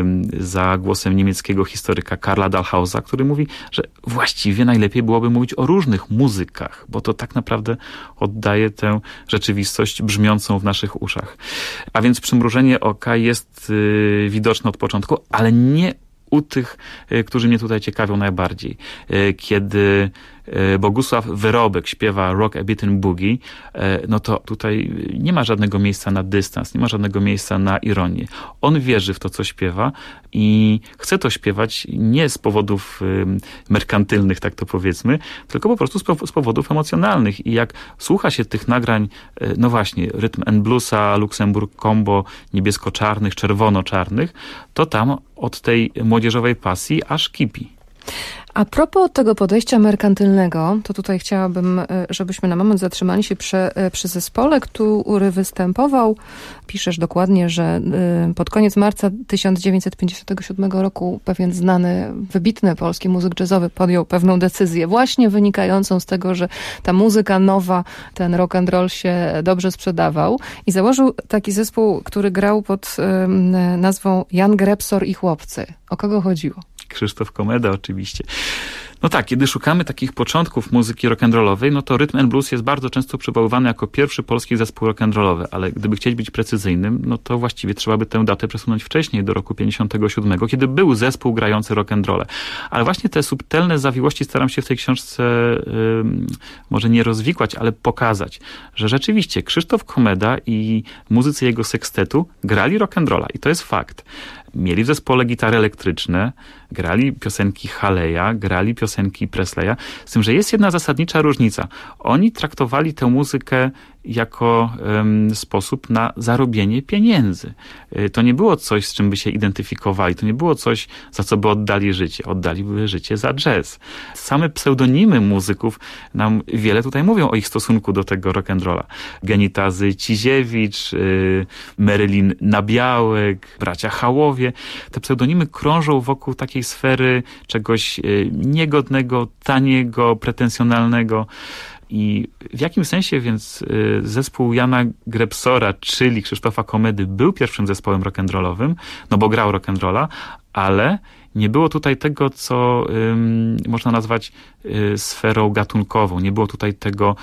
za głosem niemieckiego historyka Karla Dahlhausa, który mówi, że właściwie najlepiej byłoby mówić o różnych muzykach, bo to tak naprawdę oddaje tę rzeczywistość brzmiącą w naszych uszach. A więc przymrużenie oka jest y, widoczne od początku, ale nie u tych, y, którzy mnie tutaj ciekawią najbardziej. Y, kiedy Bogusław Wyrobek śpiewa Rock a Bit Boogie, no to tutaj nie ma żadnego miejsca na dystans, nie ma żadnego miejsca na ironię. On wierzy w to, co śpiewa i chce to śpiewać nie z powodów merkantylnych, tak to powiedzmy, tylko po prostu z powodów emocjonalnych. I jak słucha się tych nagrań, no właśnie, Rhythm and Bluesa, Luksemburg Combo, niebiesko-czarnych, czerwono-czarnych, to tam od tej młodzieżowej pasji aż kipi. A propos tego podejścia merkantylnego, to tutaj chciałabym, żebyśmy na moment zatrzymali się przy, przy zespole, który występował. Piszesz dokładnie, że pod koniec marca tysiąc dziewięćset pięćdziesiątego siódmego roku pewien znany, wybitny polski muzyk jazzowy podjął pewną decyzję, właśnie wynikającą z tego, że ta muzyka nowa, ten rock and roll się dobrze sprzedawał i założył taki zespół, który grał pod nazwą Jan Grepsor i Chłopcy. O kogo chodziło? Krzysztof Komeda oczywiście. No tak, kiedy szukamy takich początków muzyki rock'n'rollowej, no to Rhythm and Blues jest bardzo często przywoływany jako pierwszy polski zespół rock'n'rollowy, ale gdyby chcieć być precyzyjnym, no to właściwie trzeba by tę datę przesunąć wcześniej, do roku pięćdziesiątego siódmego, kiedy był zespół grający rock'n'rolle. Ale właśnie te subtelne zawiłości staram się w tej książce yy, może nie rozwikłać, ale pokazać, że rzeczywiście Krzysztof Komeda i muzycy jego sekstetu grali rock'n'rolla i to jest fakt. Mieli w zespole gitary elektryczne, grali piosenki Haleya, grali piosenki Presleya, z tym, że jest jedna zasadnicza różnica. Oni traktowali tę muzykę jako um, sposób na zarobienie pieniędzy. To nie było coś, z czym by się identyfikowali, to nie było coś, za co by oddali życie. Oddaliby życie za jazz. Same pseudonimy muzyków nam wiele tutaj mówią o ich stosunku do tego rock'n'rolla. Genitazy Ciziewicz, yy, Merylin Nabiałek, bracia Hałowie. Te pseudonimy krążą wokół takiej sfery czegoś yy, niegodnego, taniego, pretensjonalnego. I w jakim sensie więc y, zespół Jana Grebsora, czyli Krzysztofa Komedy, był pierwszym zespołem rock'n'rollowym, no bo grał rock'n'rolla, ale nie było tutaj tego, co ym, można nazwać y, sferą gatunkową. Nie było tutaj tego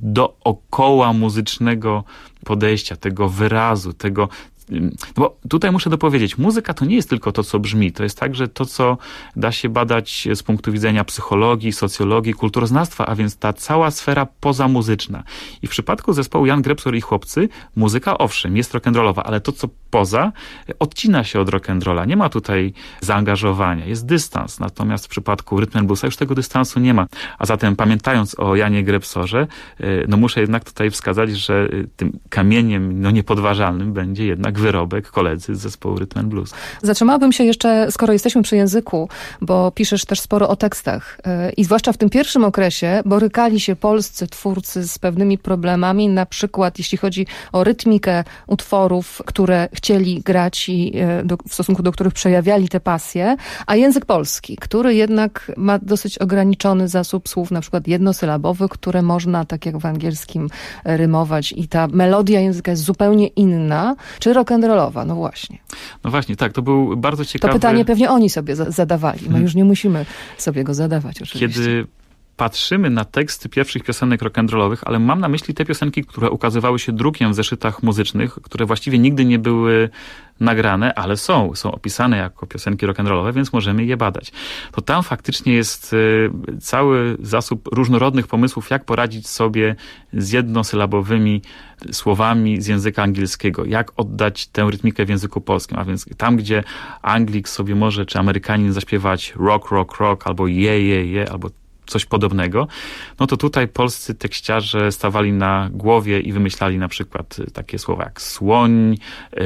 dookoła muzycznego podejścia, tego wyrazu, tego... No bo tutaj muszę dopowiedzieć, muzyka to nie jest tylko to, co brzmi, to jest także to, co da się badać z punktu widzenia psychologii, socjologii, kulturoznawstwa, a więc ta cała sfera pozamuzyczna. I w przypadku zespołu Jan Grebsor i Chłopcy, muzyka owszem, jest rock'n'rollowa, ale to, co poza, odcina się od rock'n'rolla. Nie ma tutaj zaangażowania, jest dystans. Natomiast w przypadku Rhythm and Bluesa już tego dystansu nie ma. A zatem pamiętając o Janie Grebsorze, no muszę jednak tutaj wskazać, że tym kamieniem no niepodważalnym będzie jednak wyrobek koledzy z zespołu Rhythm and Blues. Zatrzymałabym się jeszcze, skoro jesteśmy przy języku, bo piszesz też sporo o tekstach. I zwłaszcza w tym pierwszym okresie borykali się polscy twórcy z pewnymi problemami, na przykład jeśli chodzi o rytmikę utworów, które chcieli grać i do, w stosunku do których przejawiali te pasje, a język polski, który jednak ma dosyć ograniczony zasób słów, na przykład jednosylabowych, które można, tak jak w angielskim, rymować i ta melodia języka jest zupełnie inna. Czy rock'n'rollowa? No właśnie. No właśnie, tak, to był bardzo ciekawy... To pytanie pewnie oni sobie zadawali. My już nie musimy sobie go zadawać oczywiście. Kiedy patrzymy na teksty pierwszych piosenek rock'n'rollowych, ale mam na myśli te piosenki, które ukazywały się drukiem w zeszytach muzycznych, które właściwie nigdy nie były nagrane, ale są, są opisane jako piosenki rock'n'rollowe, więc możemy je badać. To tam faktycznie jest y, cały zasób różnorodnych pomysłów, jak poradzić sobie z jednosylabowymi słowami z języka angielskiego, jak oddać tę rytmikę w języku polskim, a więc tam, gdzie Anglik sobie może, czy Amerykanin zaśpiewać rock, rock, rock, albo je, je, je, albo coś podobnego, no to tutaj polscy tekściarze stawali na głowie i wymyślali na przykład takie słowa jak słoń,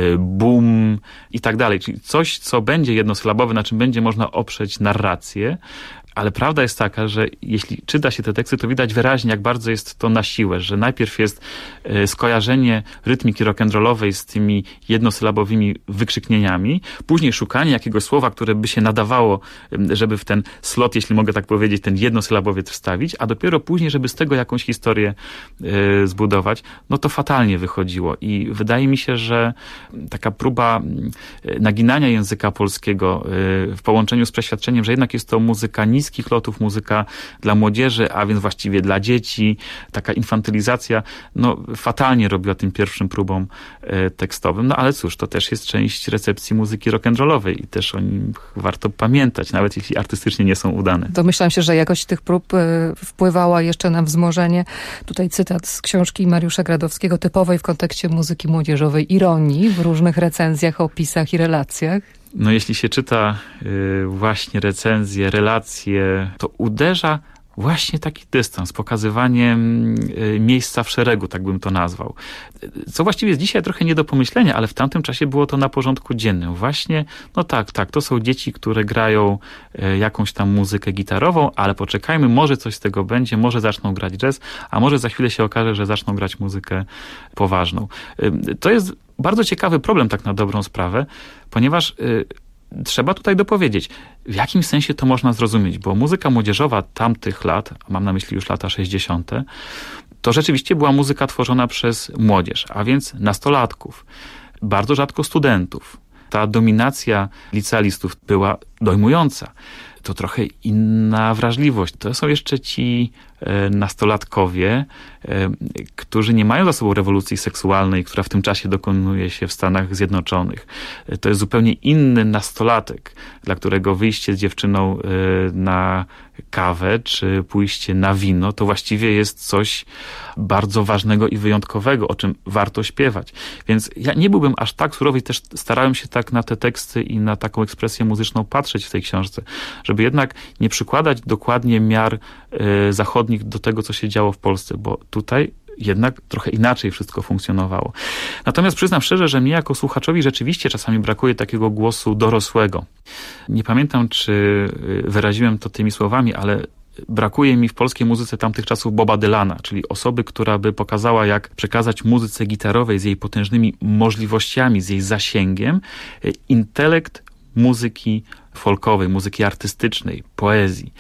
boom i tak dalej. Czyli coś, co będzie jednosylabowe, na czym będzie można oprzeć narrację, ale prawda jest taka, że jeśli czyta się te teksty, to widać wyraźnie, jak bardzo jest to na siłę, że najpierw jest skojarzenie rytmiki rock'n'rollowej z tymi jednosylabowymi wykrzyknieniami, później szukanie jakiegoś słowa, które by się nadawało, żeby w ten slot, jeśli mogę tak powiedzieć, ten jednosylabowiec wstawić, a dopiero później, żeby z tego jakąś historię y, zbudować, no to fatalnie wychodziło. I wydaje mi się, że taka próba naginania języka polskiego y, w połączeniu z przeświadczeniem, że jednak jest to muzyka niskich lotów, muzyka dla młodzieży, a więc właściwie dla dzieci, taka infantylizacja, no fatalnie robiła tym pierwszym próbom e, tekstowym, no ale cóż, to też jest część recepcji muzyki rock'n'rollowej i też o nim warto pamiętać, nawet jeśli artystycznie nie są udane. Domyślam się, że jakość tych prób e, wpływała jeszcze na wzmożenie. Tutaj cytat z książki Mariusza Gradowskiego, typowej w kontekście muzyki młodzieżowej ironii w różnych recenzjach, opisach i relacjach. No jeśli się czyta y, właśnie recenzje, relacje, to uderza właśnie taki dystans, pokazywanie y, miejsca w szeregu, tak bym to nazwał. Co właściwie jest dzisiaj trochę nie do pomyślenia, ale w tamtym czasie było to na porządku dziennym. Właśnie, no tak, tak, to są dzieci, które grają y, jakąś tam muzykę gitarową, ale poczekajmy, może coś z tego będzie, może zaczną grać jazz, a może za chwilę się okaże, że zaczną grać muzykę poważną. Y, to jest bardzo ciekawy problem, tak na dobrą sprawę, ponieważ y, trzeba tutaj dopowiedzieć, w jakim sensie to można zrozumieć, bo muzyka młodzieżowa tamtych lat, mam na myśli już lata sześćdziesiąte, to rzeczywiście była muzyka tworzona przez młodzież, a więc nastolatków, bardzo rzadko studentów. Ta dominacja licealistów była dojmująca. To trochę inna wrażliwość. To są jeszcze ci e, nastolatkowie, e, którzy nie mają za sobą rewolucji seksualnej, która w tym czasie dokonuje się w Stanach Zjednoczonych. E, to jest zupełnie inny nastolatek, dla którego wyjście z dziewczyną e, na kawę czy pójście na wino to właściwie jest coś bardzo ważnego i wyjątkowego, o czym warto śpiewać. Więc ja nie byłbym aż tak surowy i też starałem się tak na te teksty i na taką ekspresję muzyczną patrzeć w tej książce, żeby jednak nie przykładać dokładnie miar y, zachodnich do tego, co się działo w Polsce, bo tutaj jednak trochę inaczej wszystko funkcjonowało. Natomiast przyznam szczerze, że mnie jako słuchaczowi rzeczywiście czasami brakuje takiego głosu dorosłego. Nie pamiętam, czy wyraziłem to tymi słowami, ale brakuje mi w polskiej muzyce tamtych czasów Boba Dylana, czyli osoby, która by pokazała, jak przekazać muzyce gitarowej z jej potężnymi możliwościami, z jej zasięgiem, intelekt muzyki folkowej, muzyki artystycznej, poezji.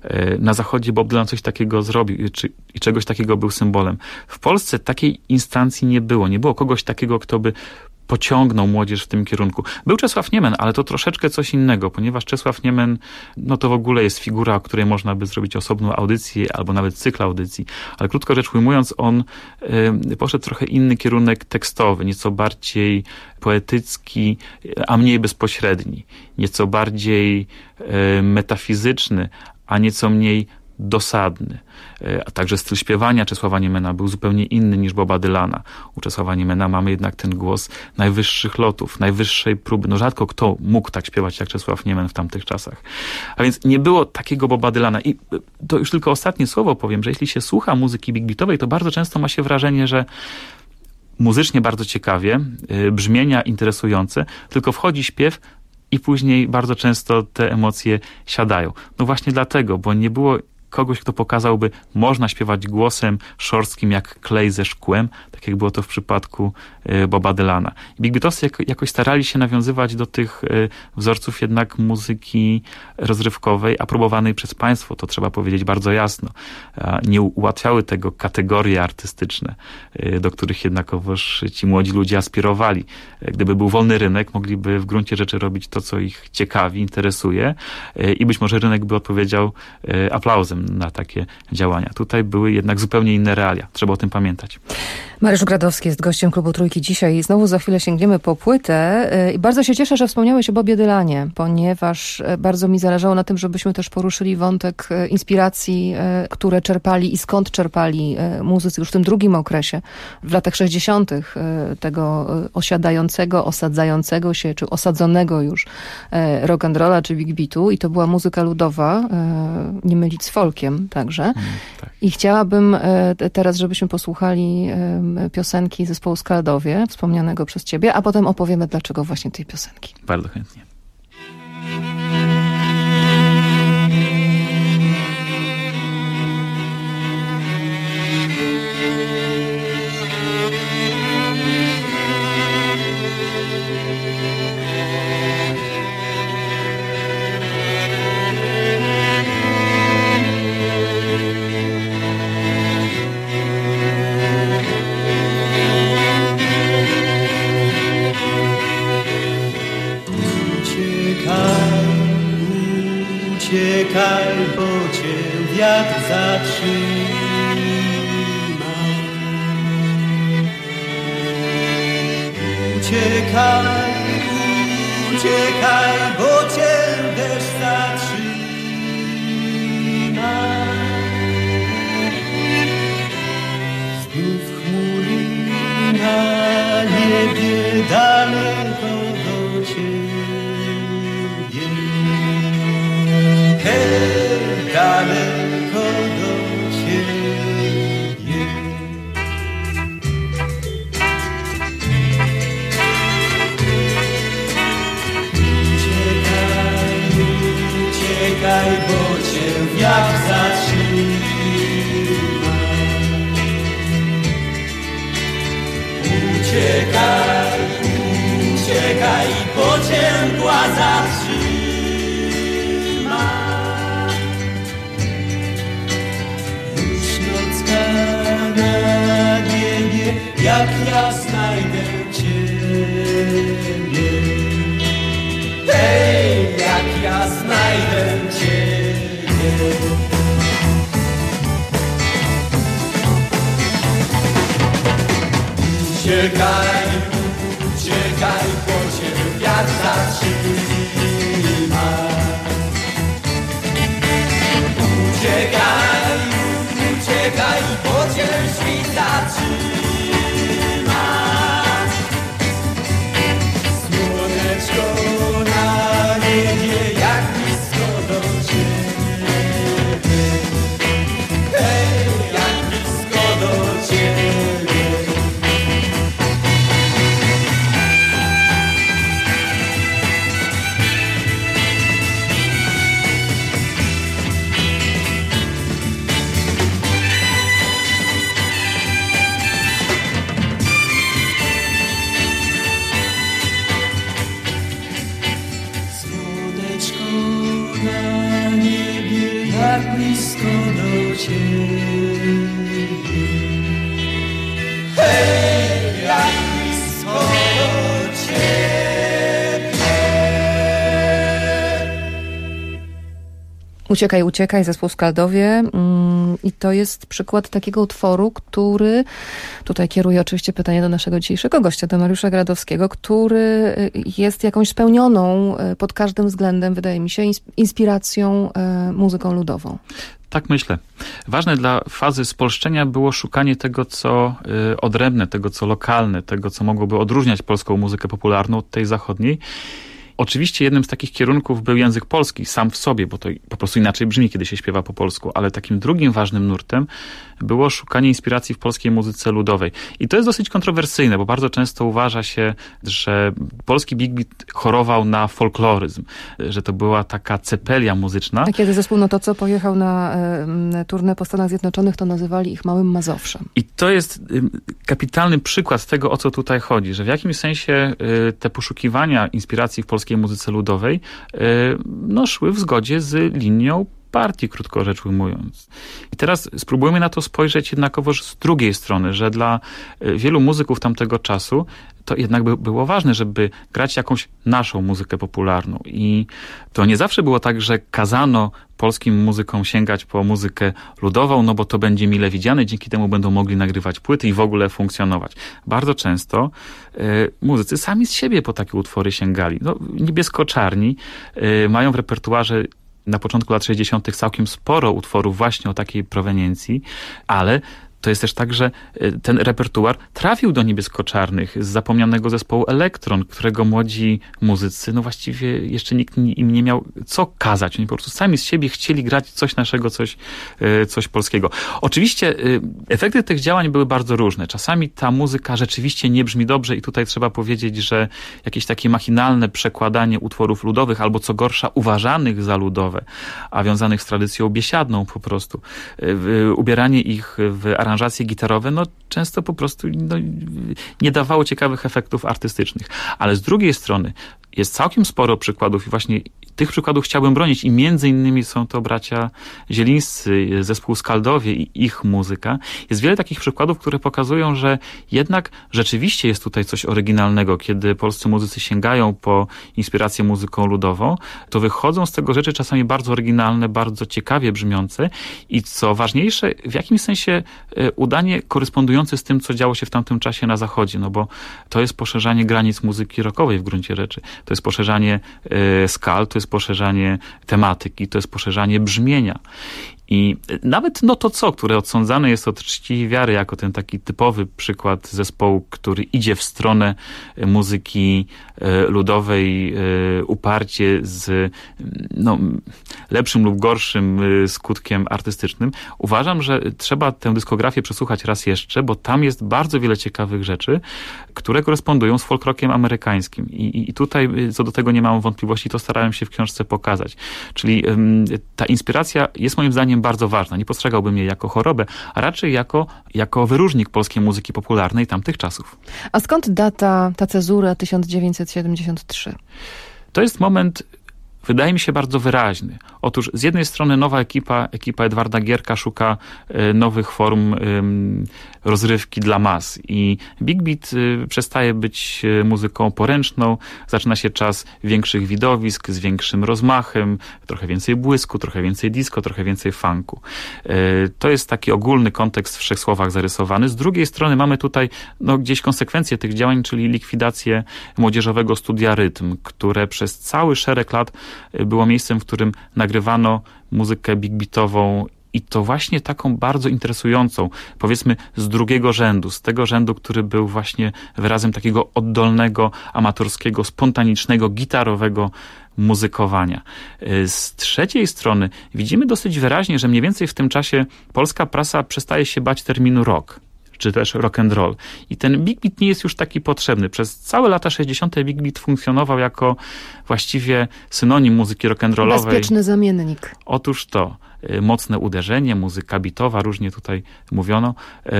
Na Zachodzie Bob Dylan coś takiego zrobił czy, i czegoś takiego był symbolem. W Polsce takiej instancji nie było. Nie było kogoś takiego, kto by pociągnął młodzież w tym kierunku. Był Czesław Niemen, ale to troszeczkę coś innego, ponieważ Czesław Niemen, no to w ogóle jest figura, o której można by zrobić osobną audycję, albo nawet cykl audycji. Ale krótko rzecz ujmując, on y, poszedł trochę inny kierunek tekstowy, nieco bardziej poetycki, a mniej bezpośredni. Nieco bardziej y, metafizyczny, a nieco mniej dosadny. A także styl śpiewania Czesława Niemena był zupełnie inny niż Boba Dylana. U Czesława Niemena mamy jednak ten głos najwyższych lotów, najwyższej próby. No rzadko kto mógł tak śpiewać jak Czesław Niemen w tamtych czasach. A więc nie było takiego Boba Dylana. I to już tylko ostatnie słowo powiem, że jeśli się słucha muzyki big beatowej, to bardzo często ma się wrażenie, że muzycznie bardzo ciekawie, brzmienia interesujące, tylko wchodzi śpiew i później bardzo często te emocje siadają. No właśnie dlatego, bo nie było kogoś, kto pokazałby, można śpiewać głosem szorstkim jak klej ze szkłem, tak jak było to w przypadku Boba Dylana. Big Beatlesy jakoś starali się nawiązywać do tych wzorców jednak muzyki rozrywkowej, aprobowanej przez państwo, to trzeba powiedzieć bardzo jasno. Nie ułatwiały tego kategorie artystyczne, do których jednakowoż ci młodzi ludzie aspirowali. Gdyby był wolny rynek, mogliby w gruncie rzeczy robić to, co ich ciekawi, interesuje i być może rynek by odpowiedział aplauzem na takie działania. Tutaj były jednak zupełnie inne realia. Trzeba o tym pamiętać. Mariusz Gradowski jest gościem Klubu Trójki dzisiaj. Znowu za chwilę sięgniemy po płytę. I bardzo się cieszę, że wspomniałeś o Bobie Dylanie, ponieważ bardzo mi zależało na tym, żebyśmy też poruszyli wątek inspiracji, które czerpali i skąd czerpali muzycy już w tym drugim okresie, w latach sześćdziesiątych tego osiadającego, osadzającego się, czy osadzonego już rock'n'rolla, czy big beatu. I to była muzyka ludowa, nie mylić z folkiem także. Mm, tak. I chciałabym teraz, żebyśmy posłuchali piosenki zespołu Skaldowie, wspomnianego przez ciebie, a potem opowiemy, dlaczego właśnie tej piosenki. Bardzo chętnie. Uciekaj, bo cię wiatr zatrzyma. Uciekaj, uciekaj, bo cię deszcz zatrzyma. Znów chmury na niebie daleko do ciebie. Hej, daleko do ciebie. Uciekaj, uciekaj, bo cię wiatr zatrzyma. Uciekaj, uciekaj, bo cię mgła zatrzyma. Na niebie, jak ja znajdę ciebie. Hej, jak ja znajdę zatrzyma. Słoneczko na niebie, jak blisko do ciebie. Hej, jak blisko do ciebie. Na niebie, jak blisko do ciebie. Hej, jak blisko do ciebie. Uciekaj, uciekaj, zespół Skaldowie. I to jest przykład takiego utworu, który, tutaj kieruję oczywiście pytanie do naszego dzisiejszego gościa, do Mariusza Gradowskiego, który jest jakąś spełnioną pod każdym względem, wydaje mi się, inspiracją muzyką ludową. Tak myślę. Ważne dla fazy spolszczenia było szukanie tego, co odrębne, tego, co lokalne, tego, co mogłoby odróżniać polską muzykę popularną od tej zachodniej. Oczywiście jednym z takich kierunków był język polski sam w sobie, bo to po prostu inaczej brzmi, kiedy się śpiewa po polsku, ale takim drugim ważnym nurtem było szukanie inspiracji w polskiej muzyce ludowej. I to jest dosyć kontrowersyjne, bo bardzo często uważa się, że polski big beat chorował na folkloryzm, że to była taka cepelia muzyczna. A kiedy zespół No to co pojechał na y, turnę po Stanach Zjednoczonych, to nazywali ich małym Mazowszem. I to jest y, kapitalny przykład tego, o co tutaj chodzi, że w jakimś sensie y, te poszukiwania inspiracji w polskiej muzyce ludowej y, no, szły w zgodzie z linią partii, krótko rzecz ujmując. I teraz spróbujmy na to spojrzeć jednakowoż z drugiej strony, że dla wielu muzyków tamtego czasu to jednak by było ważne, żeby grać jakąś naszą muzykę popularną. I to nie zawsze było tak, że kazano polskim muzykom sięgać po muzykę ludową, no bo to będzie mile widziane, dzięki temu będą mogli nagrywać płyty i w ogóle funkcjonować. Bardzo często y, muzycy sami z siebie po takie utwory sięgali. No, Niebiesko-Czarni y, mają w repertuarze na początku lat sześćdziesiątych całkiem sporo utworów właśnie o takiej proweniencji, ale to jest też tak, że ten repertuar trafił do Niebiesko-Czarnych z zapomnianego zespołu Elektron, którego młodzi muzycy, no właściwie jeszcze nikt im nie miał co kazać. Oni po prostu sami z siebie chcieli grać coś naszego, coś, coś polskiego. Oczywiście efekty tych działań były bardzo różne. Czasami ta muzyka rzeczywiście nie brzmi dobrze i tutaj trzeba powiedzieć, że jakieś takie machinalne przekładanie utworów ludowych, albo co gorsza uważanych za ludowe, a wiązanych z tradycją biesiadną po prostu, ubieranie ich w aranżacje aranżacje gitarowe, no często po prostu no, nie dawało ciekawych efektów artystycznych. Ale z drugiej strony jest całkiem sporo przykładów i właśnie tych przykładów chciałbym bronić i między innymi są to bracia Zielińscy, zespół Skaldowie i ich muzyka. Jest wiele takich przykładów, które pokazują, że jednak rzeczywiście jest tutaj coś oryginalnego. Kiedy polscy muzycy sięgają po inspirację muzyką ludową, to wychodzą z tego rzeczy czasami bardzo oryginalne, bardzo ciekawie brzmiące i co ważniejsze, w jakimś sensie udanie korespondujące z tym, co działo się w tamtym czasie na zachodzie, no bo to jest poszerzanie granic muzyki rockowej w gruncie rzeczy. To jest poszerzanie y, skal, to jest poszerzanie tematyki, to jest poszerzanie brzmienia. I nawet No to co, które odsądzane jest od czci i wiary jako ten taki typowy przykład zespołu, który idzie w stronę muzyki ludowej uparcie z no, lepszym lub gorszym skutkiem artystycznym. Uważam, że trzeba tę dyskografię przesłuchać raz jeszcze, bo tam jest bardzo wiele ciekawych rzeczy, które korespondują z folk rockiem amerykańskim. I, i tutaj co do tego nie mam wątpliwości, to starałem się w książce pokazać. Czyli um, ta inspiracja jest moim zdaniem bardzo ważna. Nie postrzegałbym jej jako chorobę, a raczej jako, jako wyróżnik polskiej muzyki popularnej tamtych czasów. A skąd data, ta cezura tysiąc dziewięćset siedemdziesiąt trzy? To jest moment, wydaje mi się, bardzo wyraźny. Otóż z jednej strony nowa ekipa, ekipa Edwarda Gierka szuka y, nowych form y, rozrywki dla mas i Big Beat y, przestaje być y, muzyką poręczną, zaczyna się czas większych widowisk z większym rozmachem, trochę więcej błysku, trochę więcej disco, trochę więcej funku. Y, to jest taki ogólny kontekst w trzech słowach zarysowany. Z drugiej strony mamy tutaj no, gdzieś konsekwencje tych działań, czyli likwidację młodzieżowego studia Rytm, które przez cały szereg lat było miejscem, w którym nagrywano muzykę big beatową i to właśnie taką bardzo interesującą, powiedzmy z drugiego rzędu, z tego rzędu, który był właśnie wyrazem takiego oddolnego, amatorskiego, spontanicznego, gitarowego muzykowania. Z trzeciej strony widzimy dosyć wyraźnie, że mniej więcej w tym czasie polska prasa przestaje się bać terminu rock, czy też rock and roll. I ten big beat nie jest już taki potrzebny. Przez całe lata sześćdziesiąte big beat funkcjonował jako właściwie synonim muzyki rock and rollowej. Bezpieczny zamiennik. Otóż to. Mocne uderzenie, muzyka bitowa, różnie tutaj mówiono.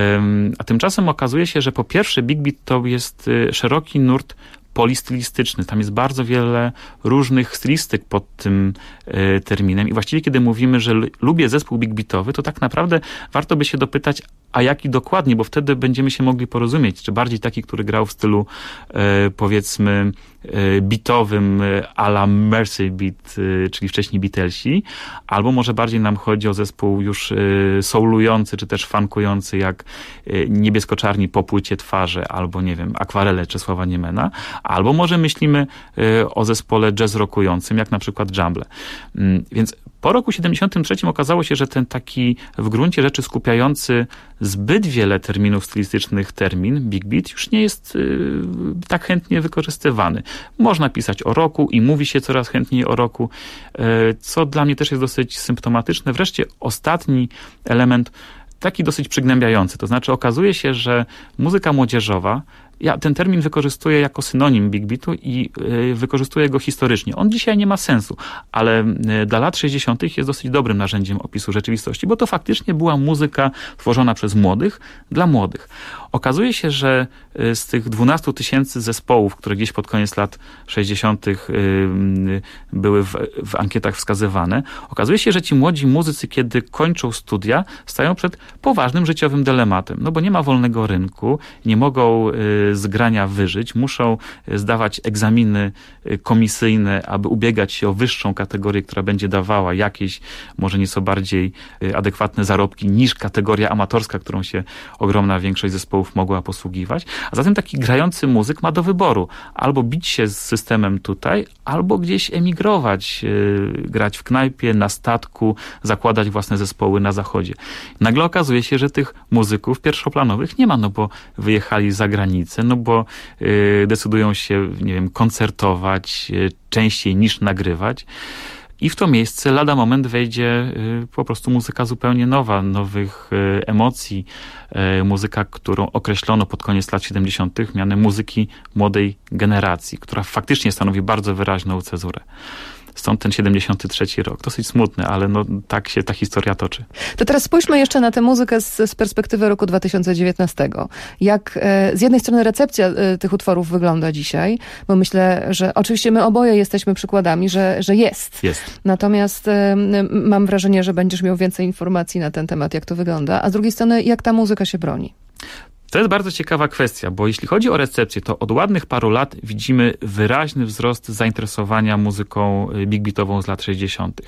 A tymczasem okazuje się, że po pierwsze big beat to jest szeroki nurt polistylistyczny. Tam jest bardzo wiele różnych stylistyk pod tym y, terminem i właściwie kiedy mówimy, że l- lubię zespół big beatowy, to tak naprawdę warto by się dopytać, a jaki dokładnie, bo wtedy będziemy się mogli porozumieć, czy bardziej taki, który grał w stylu y, powiedzmy y, beatowym y, a la Mercy Beat, y, czyli wcześniej Beatlesi, albo może bardziej nam chodzi o zespół już y, soulujący, czy też funkujący, jak y, Niebiesko-Czarni po płycie Twarze, albo nie wiem, Akwarele Czesława Niemena, albo może myślimy y, o zespole jazz rockującym, jak na przykład Jumble. Y, więc po roku siedemdziesiątym trzecim okazało się, że ten taki w gruncie rzeczy skupiający zbyt wiele terminów stylistycznych termin, big beat, już nie jest y, tak chętnie wykorzystywany. Można pisać o rocku i mówi się coraz chętniej o rocku, y, co dla mnie też jest dosyć symptomatyczne. Wreszcie ostatni element, taki dosyć przygnębiający. To znaczy okazuje się, że muzyka młodzieżowa, ja ten termin wykorzystuję jako synonim big beatu i y, wykorzystuję go historycznie. On dzisiaj nie ma sensu, ale y, dla lat sześćdziesiątych jest dosyć dobrym narzędziem opisu rzeczywistości, bo to faktycznie była muzyka tworzona przez młodych, dla młodych. Okazuje się, że y, z tych dwunastu tysięcy zespołów, które gdzieś pod koniec lat sześćdziesiątych y, y, były w, w ankietach wskazywane, okazuje się, że ci młodzi muzycy, kiedy kończą studia, stają przed poważnym życiowym dylematem, no bo nie ma wolnego rynku, nie mogą y, z grania wyżyć, muszą zdawać egzaminy komisyjne, aby ubiegać się o wyższą kategorię, która będzie dawała jakieś, może nieco bardziej adekwatne zarobki niż kategoria amatorska, którą się ogromna większość zespołów mogła posługiwać. A zatem taki grający muzyk ma do wyboru albo bić się z systemem tutaj, albo gdzieś emigrować, grać w knajpie, na statku, zakładać własne zespoły na zachodzie. Nagle okazuje się, że tych muzyków pierwszoplanowych nie ma, no bo wyjechali za granicę, no bo y, decydują się, nie wiem, koncertować y, częściej niż nagrywać. I w to miejsce lada moment wejdzie y, po prostu muzyka zupełnie nowa, nowych y, emocji. Y, muzyka, którą określono pod koniec lat siedemdziesiątych mianem muzyki młodej generacji, która faktycznie stanowi bardzo wyraźną cezurę. Stąd ten siedemdziesiąty trzeci rok. Dosyć smutny, ale no, tak się ta historia toczy. To teraz spójrzmy jeszcze na tę muzykę z, z perspektywy roku dwa tysiące dziewiętnastego. Jak e, z jednej strony recepcja e, tych utworów wygląda dzisiaj, bo myślę, że oczywiście my oboje jesteśmy przykładami, że, że jest. Jest. Natomiast e, mam wrażenie, że będziesz miał więcej informacji na ten temat, jak to wygląda. A z drugiej strony, jak ta muzyka się broni? To jest bardzo ciekawa kwestia, bo jeśli chodzi o recepcję, to od ładnych paru lat widzimy wyraźny wzrost zainteresowania muzyką big beatową z lat sześćdziesiątych.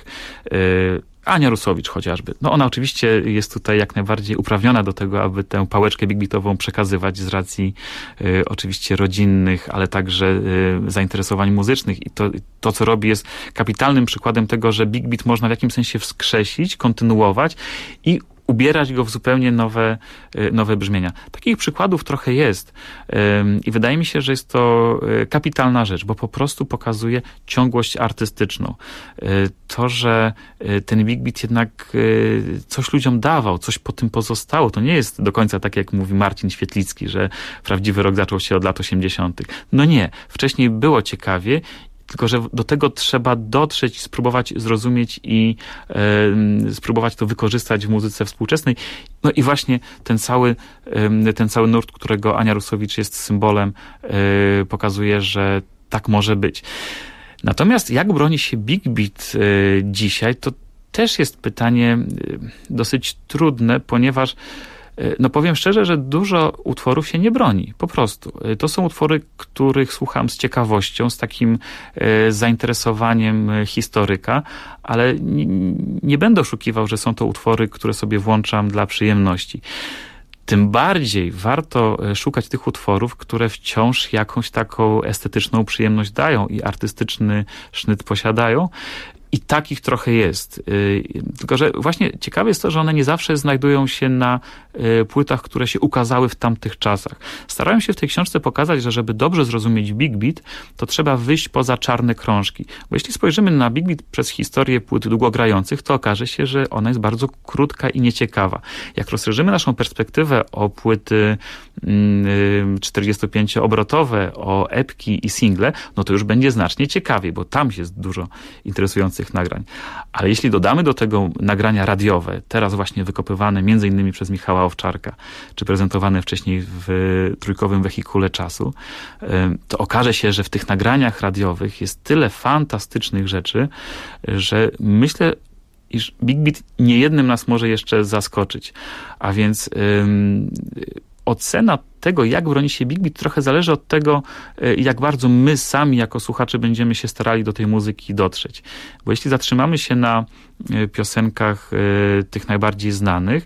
Ania Rusowicz chociażby. No ona oczywiście jest tutaj jak najbardziej uprawniona do tego, aby tę pałeczkę big beatową przekazywać z racji y, oczywiście rodzinnych, ale także y, zainteresowań muzycznych. I to, to, co robi, jest kapitalnym przykładem tego, że big beat można w jakimś sensie wskrzesić, kontynuować i ubierać go w zupełnie nowe, nowe brzmienia. Takich przykładów trochę jest i wydaje mi się, że jest to kapitalna rzecz, bo po prostu pokazuje ciągłość artystyczną. To, że ten big beat jednak coś ludziom dawał, coś po tym pozostało. To nie jest do końca tak, jak mówi Marcin Świetlicki, że prawdziwy rok zaczął się od lat osiemdziesiątych. No nie. Wcześniej było ciekawie, tylko że do tego trzeba dotrzeć, spróbować zrozumieć i e, spróbować to wykorzystać w muzyce współczesnej. No i właśnie ten cały, e, ten cały nurt, którego Ania Rusowicz jest symbolem, e, pokazuje, że tak może być. Natomiast jak broni się big beat e, dzisiaj, to też jest pytanie e, dosyć trudne, ponieważ no powiem szczerze, że dużo utworów się nie broni, po prostu. To są utwory, których słucham z ciekawością, z takim e, zainteresowaniem historyka, ale nie, nie będę oszukiwał, że są to utwory, które sobie włączam dla przyjemności. Tym bardziej warto szukać tych utworów, które wciąż jakąś taką estetyczną przyjemność dają i artystyczny sznyt posiadają. I takich trochę jest. Tylko że właśnie ciekawe jest to, że one nie zawsze znajdują się na płytach, które się ukazały w tamtych czasach. Starałem się w tej książce pokazać, że żeby dobrze zrozumieć Big Beat, to trzeba wyjść poza czarne krążki. Bo jeśli spojrzymy na Big Beat przez historię płyt długogrających, to okaże się, że ona jest bardzo krótka i nieciekawa. Jak rozszerzymy naszą perspektywę o płyty czterdziestopięcioobrotowe, o epki i single, no to już będzie znacznie ciekawiej, bo tam jest dużo interesujących nagrań. Ale jeśli dodamy do tego nagrania radiowe, teraz właśnie wykopywane między innymi przez Michała Owczarka, czy prezentowane wcześniej w Trójkowym Wehikule Czasu, to okaże się, że w tych nagraniach radiowych jest tyle fantastycznych rzeczy, że myślę, iż Big Beat niejednym nas może jeszcze zaskoczyć. A więc ym, ocena tego, jak broni się Big Beat, trochę zależy od tego, jak bardzo my sami jako słuchacze będziemy się starali do tej muzyki dotrzeć. Bo jeśli zatrzymamy się na piosenkach tych najbardziej znanych,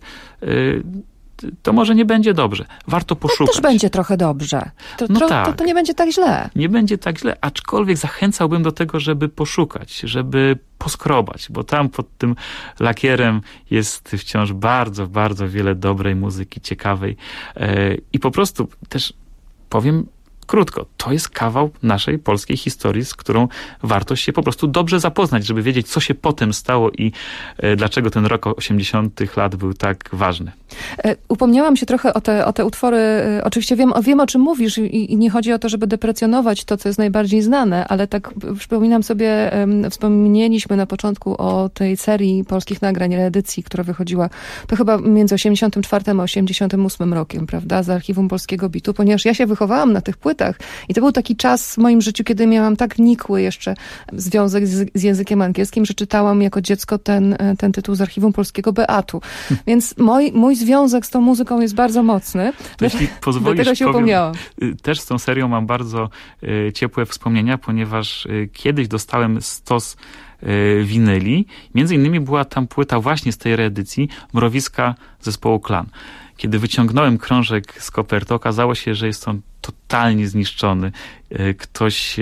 to może nie będzie dobrze. Warto poszukać. To też będzie trochę dobrze. To, no tro, tak. to, to nie będzie tak źle. Nie będzie tak źle, aczkolwiek zachęcałbym do tego, żeby poszukać, żeby poskrobać, bo tam pod tym lakierem jest wciąż bardzo, bardzo wiele dobrej muzyki, ciekawej. I po prostu też powiem krótko, to jest kawał naszej polskiej historii, z którą warto się po prostu dobrze zapoznać, żeby wiedzieć, co się potem stało i e, dlaczego ten rok osiemdziesiątych lat był tak ważny. E, upomniałam się trochę o te, o te utwory. E, oczywiście wiem, wiem, o czym mówisz i, i nie chodzi o to, żeby deprecjonować to, co jest najbardziej znane, ale tak przypominam sobie, e, wspomnieliśmy na początku o tej serii polskich nagrań, reedycji, która wychodziła to chyba między osiemdziesiątym czwartym a osiemdziesiątym ósmym rokiem, prawda, z Archiwum Polskiego Bitu, ponieważ ja się wychowałam na tych płytach i to był taki czas w moim życiu, kiedy miałam tak nikły jeszcze związek z, z językiem angielskim, że czytałam jako dziecko ten, ten tytuł z Archiwum Polskiego Beatu. Więc mój, mój związek z tą muzyką jest bardzo mocny. To jeśli pozwolisz, dlatego się powiem, upomniałam. Też z tą serią mam bardzo y, ciepłe wspomnienia, ponieważ y, kiedyś dostałem stos y, winyli. Między innymi była tam płyta właśnie z tej reedycji Mrowiska zespołu Klan. Kiedy wyciągnąłem krążek z koperty, okazało się, że jest on totalnie zniszczony. Ktoś,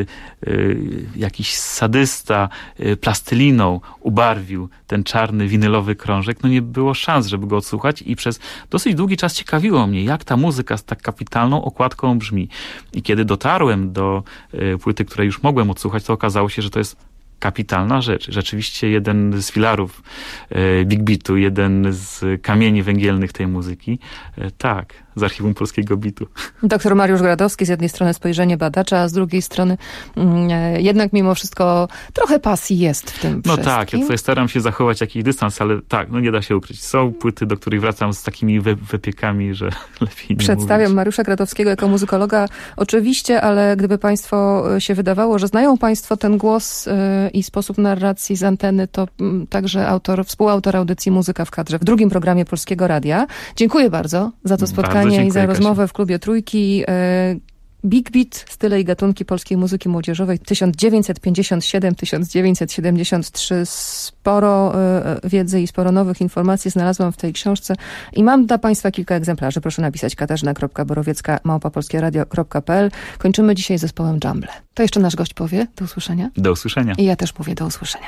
jakiś sadysta plasteliną ubarwił ten czarny winylowy krążek. No nie było szans, żeby go odsłuchać i przez dosyć długi czas ciekawiło mnie, jak ta muzyka z tak kapitalną okładką brzmi. I kiedy dotarłem do płyty, której już mogłem odsłuchać, to okazało się, że to jest kapitalna rzecz. Rzeczywiście jeden z filarów e, Big Beatu, jeden z kamieni węgielnych tej muzyki. E, tak, z Archiwum Polskiego Bitu. Doktor Mariusz Gradowski, z jednej strony spojrzenie badacza, a z drugiej strony mm, jednak mimo wszystko trochę pasji jest w tym No wszystkim. tak, ja tutaj staram się zachować jakiś dystans, ale tak, no nie da się ukryć. Są płyty, do których wracam z takimi we, wypiekami, że lepiej nie Przedstawiam mówić. Mariusza Gradowskiego jako muzykologa oczywiście, ale gdyby państwo się wydawało, że znają państwo ten głos yy, i sposób narracji z anteny, to yy, także autor, współautor audycji Muzyka w kadrze w drugim programie Polskiego Radia. Dziękuję bardzo za to spotkanie i za rozmowę Kasia. W Klubie Trójki. Big Beat, style i gatunki polskiej muzyki młodzieżowej tysiąc dziewięćset pięćdziesiąt siedem do tysiąc dziewięćset siedemdziesiąt trzy. Sporo wiedzy i sporo nowych informacji znalazłam w tej książce i mam dla państwa kilka egzemplarzy. Proszę napisać katarzyna kropka borowiecka małpa polskieradio kropka p l. Kończymy dzisiaj zespołem Jumble. To jeszcze nasz gość powie. Do usłyszenia. Do usłyszenia. I ja też mówię do usłyszenia.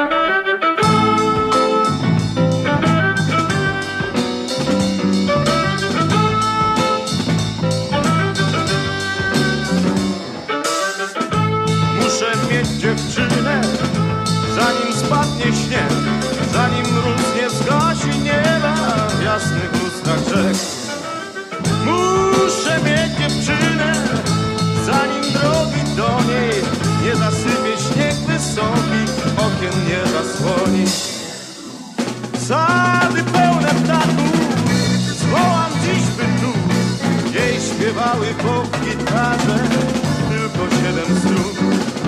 Dziewczynę, zanim spadnie śnieg, zanim mróz nie zgasi nieba w jasnych lustrach rzek. Muszę mieć dziewczynę, zanim drogi do niej nie zasypie śnieg wysoki, okien nie zasłoni. Sady pełne ptaków, zwołam dziś by tu, jej śpiewały po gitarze tylko siedem strun.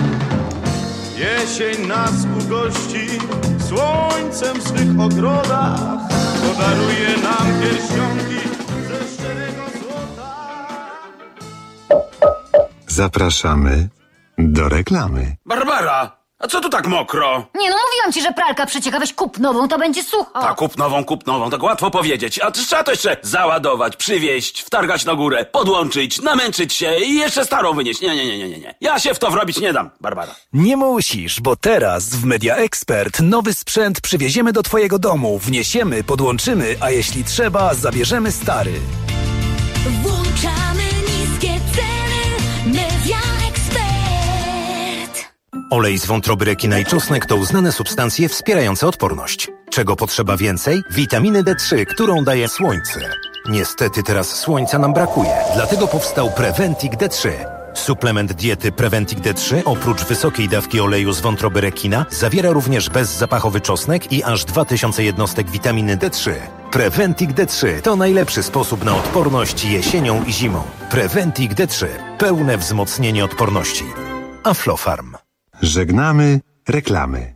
Jesień nas ugości słońcem w swych ogrodach, podaruje nam pierścionki ze szczerego złota. Zapraszamy do reklamy. Barbara! A co tu tak mokro? Nie no, mówiłam ci, że pralka przecieka, weź kup nową, to będzie sucho. Tak, kup nową, kup nową, tak łatwo powiedzieć. A trzeba to jeszcze załadować, przywieźć, wtargać na górę, podłączyć, namęczyć się i jeszcze starą wynieść. Nie, nie, nie, nie, nie, nie. Ja się w to wrobić nie dam, Barbara. Nie musisz, bo teraz w Media Expert nowy sprzęt przywieziemy do twojego domu, wniesiemy, podłączymy, a jeśli trzeba, zabierzemy stary. Włączamy niskie ceny. Media Expert. Olej z wątroby rekina i czosnek to uznane substancje wspierające odporność. Czego potrzeba więcej? Witaminy D trzy, którą daje słońce. Niestety teraz słońca nam brakuje, dlatego powstał Preventic D trzy. Suplement diety Preventic D trzy oprócz wysokiej dawki oleju z wątroby rekina zawiera również bezzapachowy czosnek i aż dwa tysiące jednostek witaminy D trzy. Preventic D trzy to najlepszy sposób na odporność jesienią i zimą. Preventic D trzy. Pełne wzmocnienie odporności. Aflofarm. Żegnamy reklamy.